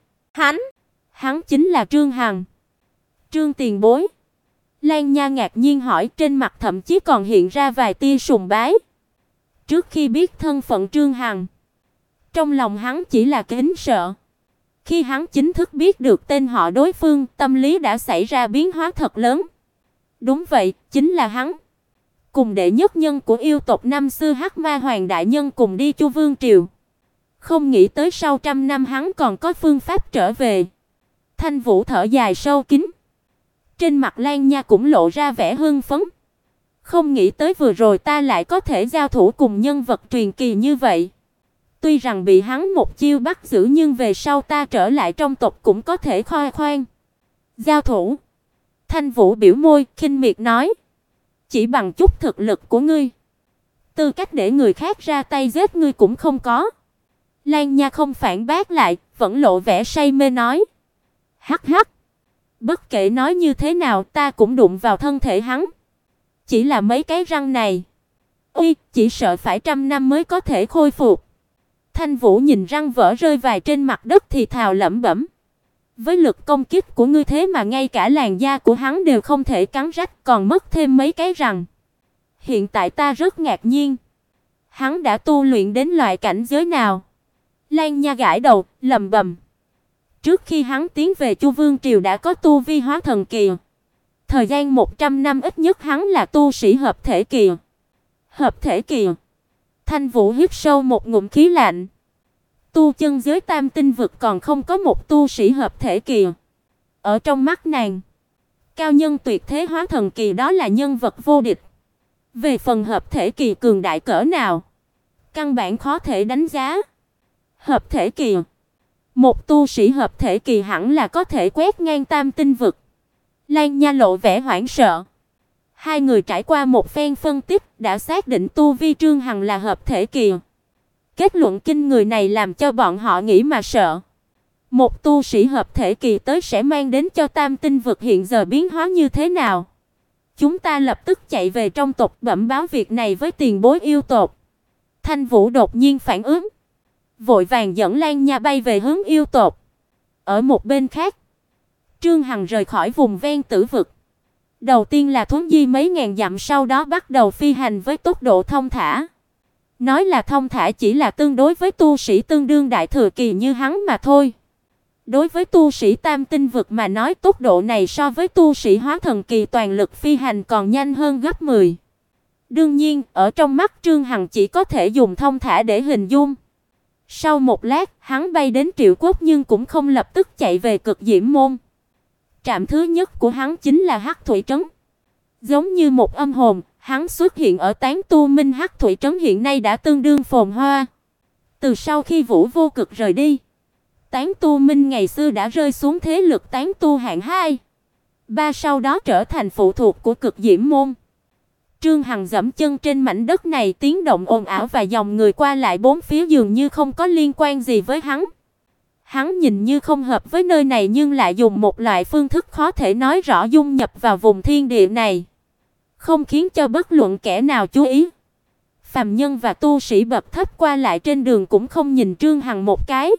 Hắn chính là Trương Hằng. Trương tiền bối. Lan Nha ngạc nhiên hỏi, trên mặt thậm chí còn hiện ra vài tia sùng bái. Trước khi biết thân phận Trương Hằng, trong lòng hắn chỉ là kính sợ. Khi hắn chính thức biết được tên họ đối phương, tâm lý đã xảy ra biến hóa thật lớn. Đúng vậy, chính là hắn. Cùng đệ nhất nhân của yêu tộc năm xưa Hắc Ma Hoàng đại nhân cùng đi Chu Vương triều. Không nghĩ tới sau trăm năm hắn còn có phương pháp trở về. Thanh Vũ thở dài sâu kín. Trên mặt Lan Nha cũng lộ ra vẻ hưng phấn. Không nghĩ tới vừa rồi ta lại có thể giao thủ cùng nhân vật truyền kỳ như vậy. Tuy rằng bị hắn một chiêu bắt giữ, nhưng về sau ta trở lại trong tộc cũng có thể khoe khoang. Giao thủ? Thanh Vũ biểu môi, khinh miệt nói. Chỉ bằng chút thực lực của ngươi, tư cách để người khác ra tay giết ngươi cũng không có. Lan Nha không phản bác lại, vẫn lộ vẻ say mê nói. Hắc hắc. Bất kể nói như thế nào, ta cũng đụng vào thân thể hắn. Chỉ là mấy cái răng này, chỉ sợ phải trăm năm mới có thể khôi phục. Thanh Vũ nhìn răng vỡ rơi vài trên mặt đất thì thào lẩm bẩm. Với lực công kích của ngươi thế mà ngay cả làn da của hắn đều không thể cắn rách, còn mất thêm mấy cái răng. Hiện tại ta rất ngạc nhiên. Hắn đã tu luyện đến loại cảnh giới nào? Lan Nha gãi đầu, lẩm bẩm. Trước khi hắn tiến về Chu Vương triều đã có tu vi hóa thần kỳ. Thời gian 100 năm ít nhất hắn là tu sĩ hợp thể kỳ. Hợp thể kỳ? Thanh Vũ hít sâu một ngụm khí lạnh. Tu chân giới tam tinh vực còn không có một tu sĩ hợp thể kỳ. Ở trong mắt nàng, cao nhân tuyệt thế hóa thần kỳ đó là nhân vật vô địch. Về phần hợp thể kỳ cường đại cỡ nào, căn bản khó thể đánh giá. Hợp thể kỳ, một tu sĩ hợp thể kỳ hẳn là có thể quét ngang tam tinh vực. Lan Nha lộ vẻ hoảng sợ. Hai người trải qua một phen phân tích đã xác định tu vi Trương Hằng là hợp thể kỳ. Kết luận kinh người này làm cho bọn họ nghĩ mà sợ. Một tu sĩ hợp thể kỳ tới sẽ mang đến cho tam tinh vực hiện giờ biến hóa như thế nào? Chúng ta lập tức chạy về trong tộc bẩm báo việc này với tiền bối yêu tộc. Thanh Vũ đột nhiên phản ứng, vội vàng dẫn Lan Nha bay về hướng yêu tộc. Ở một bên khác, Trương Hằng rời khỏi vùng ven tử vực. Đầu tiên là thuấn di mấy ngàn dặm, sau đó bắt đầu phi hành với tốc độ thông thả. Nói là thông thả chỉ là tương đối với tu sĩ tương đương đại thừa kỳ như hắn mà thôi. Đối với tu sĩ tam tinh vực mà nói, tốc độ này so với tu sĩ hóa thần kỳ toàn lực phi hành còn nhanh hơn gấp 10. Đương nhiên, ở trong mắt Trương Hằng chỉ có thể dùng thông thả để hình dung. Sau một lát, hắn bay đến Triệu Quốc nhưng cũng không lập tức chạy về Cực Diễm Môn. Trạm thứ nhất của hắn chính là Hắc Thủy Trấn. Giống như một âm hồn, hắn xuất hiện ở Tán Tu Minh. Hắc Thủy Trấn hiện nay đã tương đương phồn hoa. Từ sau khi Vũ Vô Cực rời đi, Tán Tu Minh ngày xưa đã rơi xuống thế lực tán tu hạng 2, 3, sau đó trở thành phụ thuộc của Cực Diễm Môn. Trương Hằng dẫm chân trên mảnh đất này, tiếng động ồn ào và dòng người qua lại bốn phía dường như không có liên quan gì với hắn. Hắn nhìn như không hợp với nơi này nhưng lại dùng một loại phương thức khó thể nói rõ dung nhập vào vùng thiên địa này, không khiến cho bất luận kẻ nào chú ý. Phàm nhân và tu sĩ bậc thấp qua lại trên đường cũng không nhìn Trương Hằng một cái.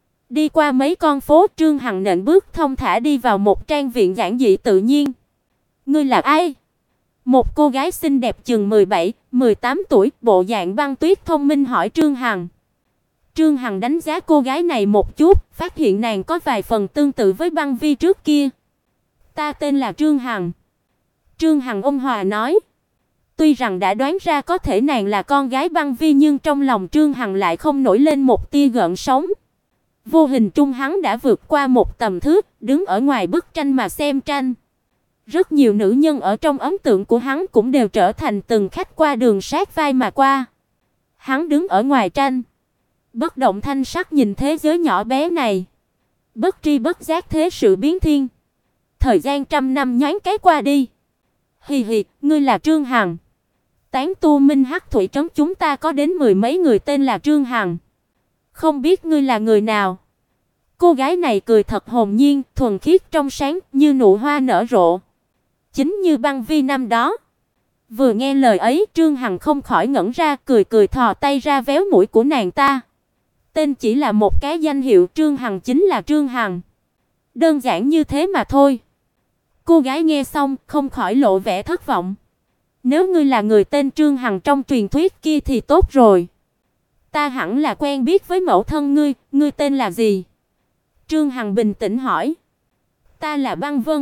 Đi qua mấy con phố, Trương Hằng nện bước thông thả đi vào một trang viện giản dị tự nhiên. "Ngươi là ai?" Một cô gái xinh đẹp chừng 17, 18 tuổi, bộ dạng băng tuyết thông minh hỏi Trương Hằng. Trương Hằng đánh giá cô gái này một chút, phát hiện nàng có vài phần tương tự với Băng Vi trước kia. "Ta tên là Trương Hằng." Trương Hằng ôn hòa nói. Tuy rằng đã đoán ra có thể nàng là con gái Băng Vi nhưng trong lòng Trương Hằng lại không nổi lên một tia gợn sóng. Vô hình trung hắn đã vượt qua một tầm thứ, đứng ở ngoài bức tranh mà xem tranh. Rất nhiều nữ nhân ở trong ấn tượng của hắn cũng đều trở thành từng khách qua đường sát vai mà qua. Hắn đứng ở ngoài tranh, bất động thanh sắc nhìn thế giới nhỏ bé này. Bất tri bất giác thế sự biến thiên. Thời gian trăm năm nhoáng cái qua đi. "Hì hì, ngươi là Trương Hằng." Tán Tu Minh Hắc Thủy Trấn chúng ta có đến 10 mấy người tên là Trương Hằng. "Không biết ngươi là người nào?" Cô gái này cười thật hồn nhiên, thuần khiết trong sáng như nụ hoa nở rộ. Chính như Băng Vi năm đó. Vừa nghe lời ấy, Trương Hằng không khỏi ngẩn ra, cười cười thò tay ra véo mũi của nàng ta. Tên chỉ là một cái danh hiệu, Trương Hằng chính là Trương Hằng. Đơn giản như thế mà thôi. Cô gái nghe xong, không khỏi lộ vẻ thất vọng. "Nếu ngươi là người tên Trương Hằng trong truyền thuyết kia thì tốt rồi. Ta hẳn là quen biết với mẫu thân ngươi, ngươi tên là gì?" Trương Hằng bình tĩnh hỏi. "Ta là Băng Vân."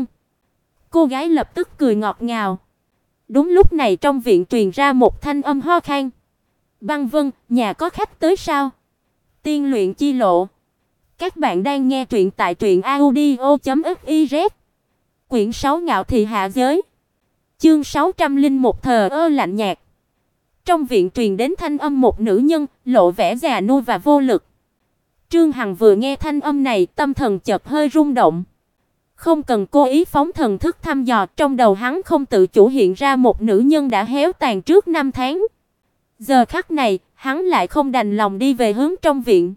Cô gái lập tức cười ngọt ngào. Đúng lúc này trong viện truyền ra một thanh âm ho khan. "Băng Vân, nhà có khách tới sao?" Tiên luyện chi lộ. Các bạn đang nghe truyện tại truyệnaudio.fiz. Quyển 6 Ngạo thị hạ giới. Chương 601 thờ ơ lạnh nhạt. Trong viện truyền đến thanh âm một nữ nhân, lộ vẻ già nua và vô lực. Trương Hằng vừa nghe thanh âm này, tâm thần chợt hơi rung động. Không cần cố ý phóng thần thức thăm dò, trong đầu hắn không tự chủ hiện ra một nữ nhân đã héo tàn trước 5 tháng. Giờ khắc này, hắn lại không đành lòng đi về hướng trong viện.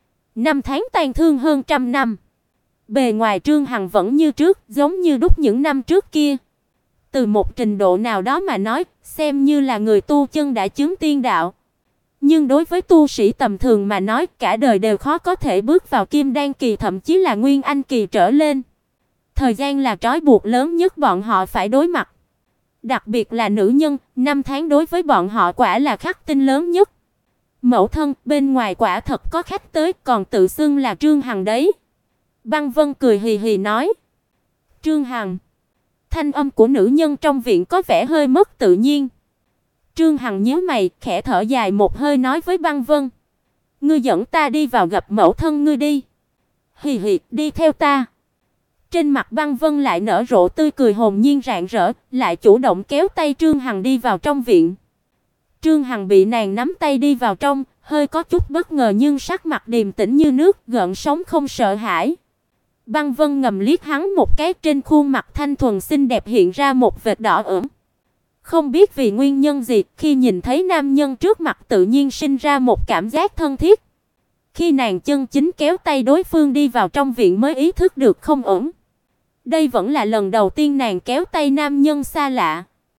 5 tháng tàn thương hơn trăm năm. Bề ngoài Trương Hằng vẫn như trước, giống như đúc những năm trước kia. Từ một trình độ nào đó mà nói, xem như là người tu chân đã chứng tiên đạo. Nhưng đối với tu sĩ tầm thường mà nói, cả đời đều khó có thể bước vào Kim Đan kỳ, thậm chí là Nguyên Anh kỳ trở lên. Thời gian là trói buộc lớn nhất bọn họ phải đối mặt. Đặc biệt là nữ nhân, 5 tháng đối với bọn họ quả là khắc tinh lớn nhất. "Mẫu thân, bên ngoài quả thật có khách tới, còn tự xưng là Trương Hằng đấy." Băng Vân cười hì hì nói. "Trương Hằng?" Thanh âm của nữ nhân trong viện có vẻ hơi mất tự nhiên. Trương Hằng nhíu mày, khẽ thở dài một hơi nói với Băng Vân. Ngươi dẫn ta đi vào gặp mẫu thân ngươi đi. Hì hì, đi theo ta. Trên mặt Băng Vân lại nở rộ tươi cười hồn nhiên rạng rỡ, lại chủ động kéo tay Trương Hằng đi vào trong viện. Trương Hằng bị nàng nắm tay đi vào trong, hơi có chút bất ngờ nhưng sắc mặt điềm tĩnh như nước, gợn sóng không sợ hãi. Băng Vân ngầm liếc hắn một cái, trên khuôn mặt thanh thuần xinh đẹp hiện ra một vệt đỏ ửng. Không biết vì nguyên nhân gì, khi nhìn thấy nam nhân trước mặt tự nhiên sinh ra một cảm giác thân thiết. Khi nàng chân chính kéo tay đối phương đi vào trong viện mới ý thức được không ổn. Đây vẫn là lần đầu tiên nàng kéo tay nam nhân xa lạ.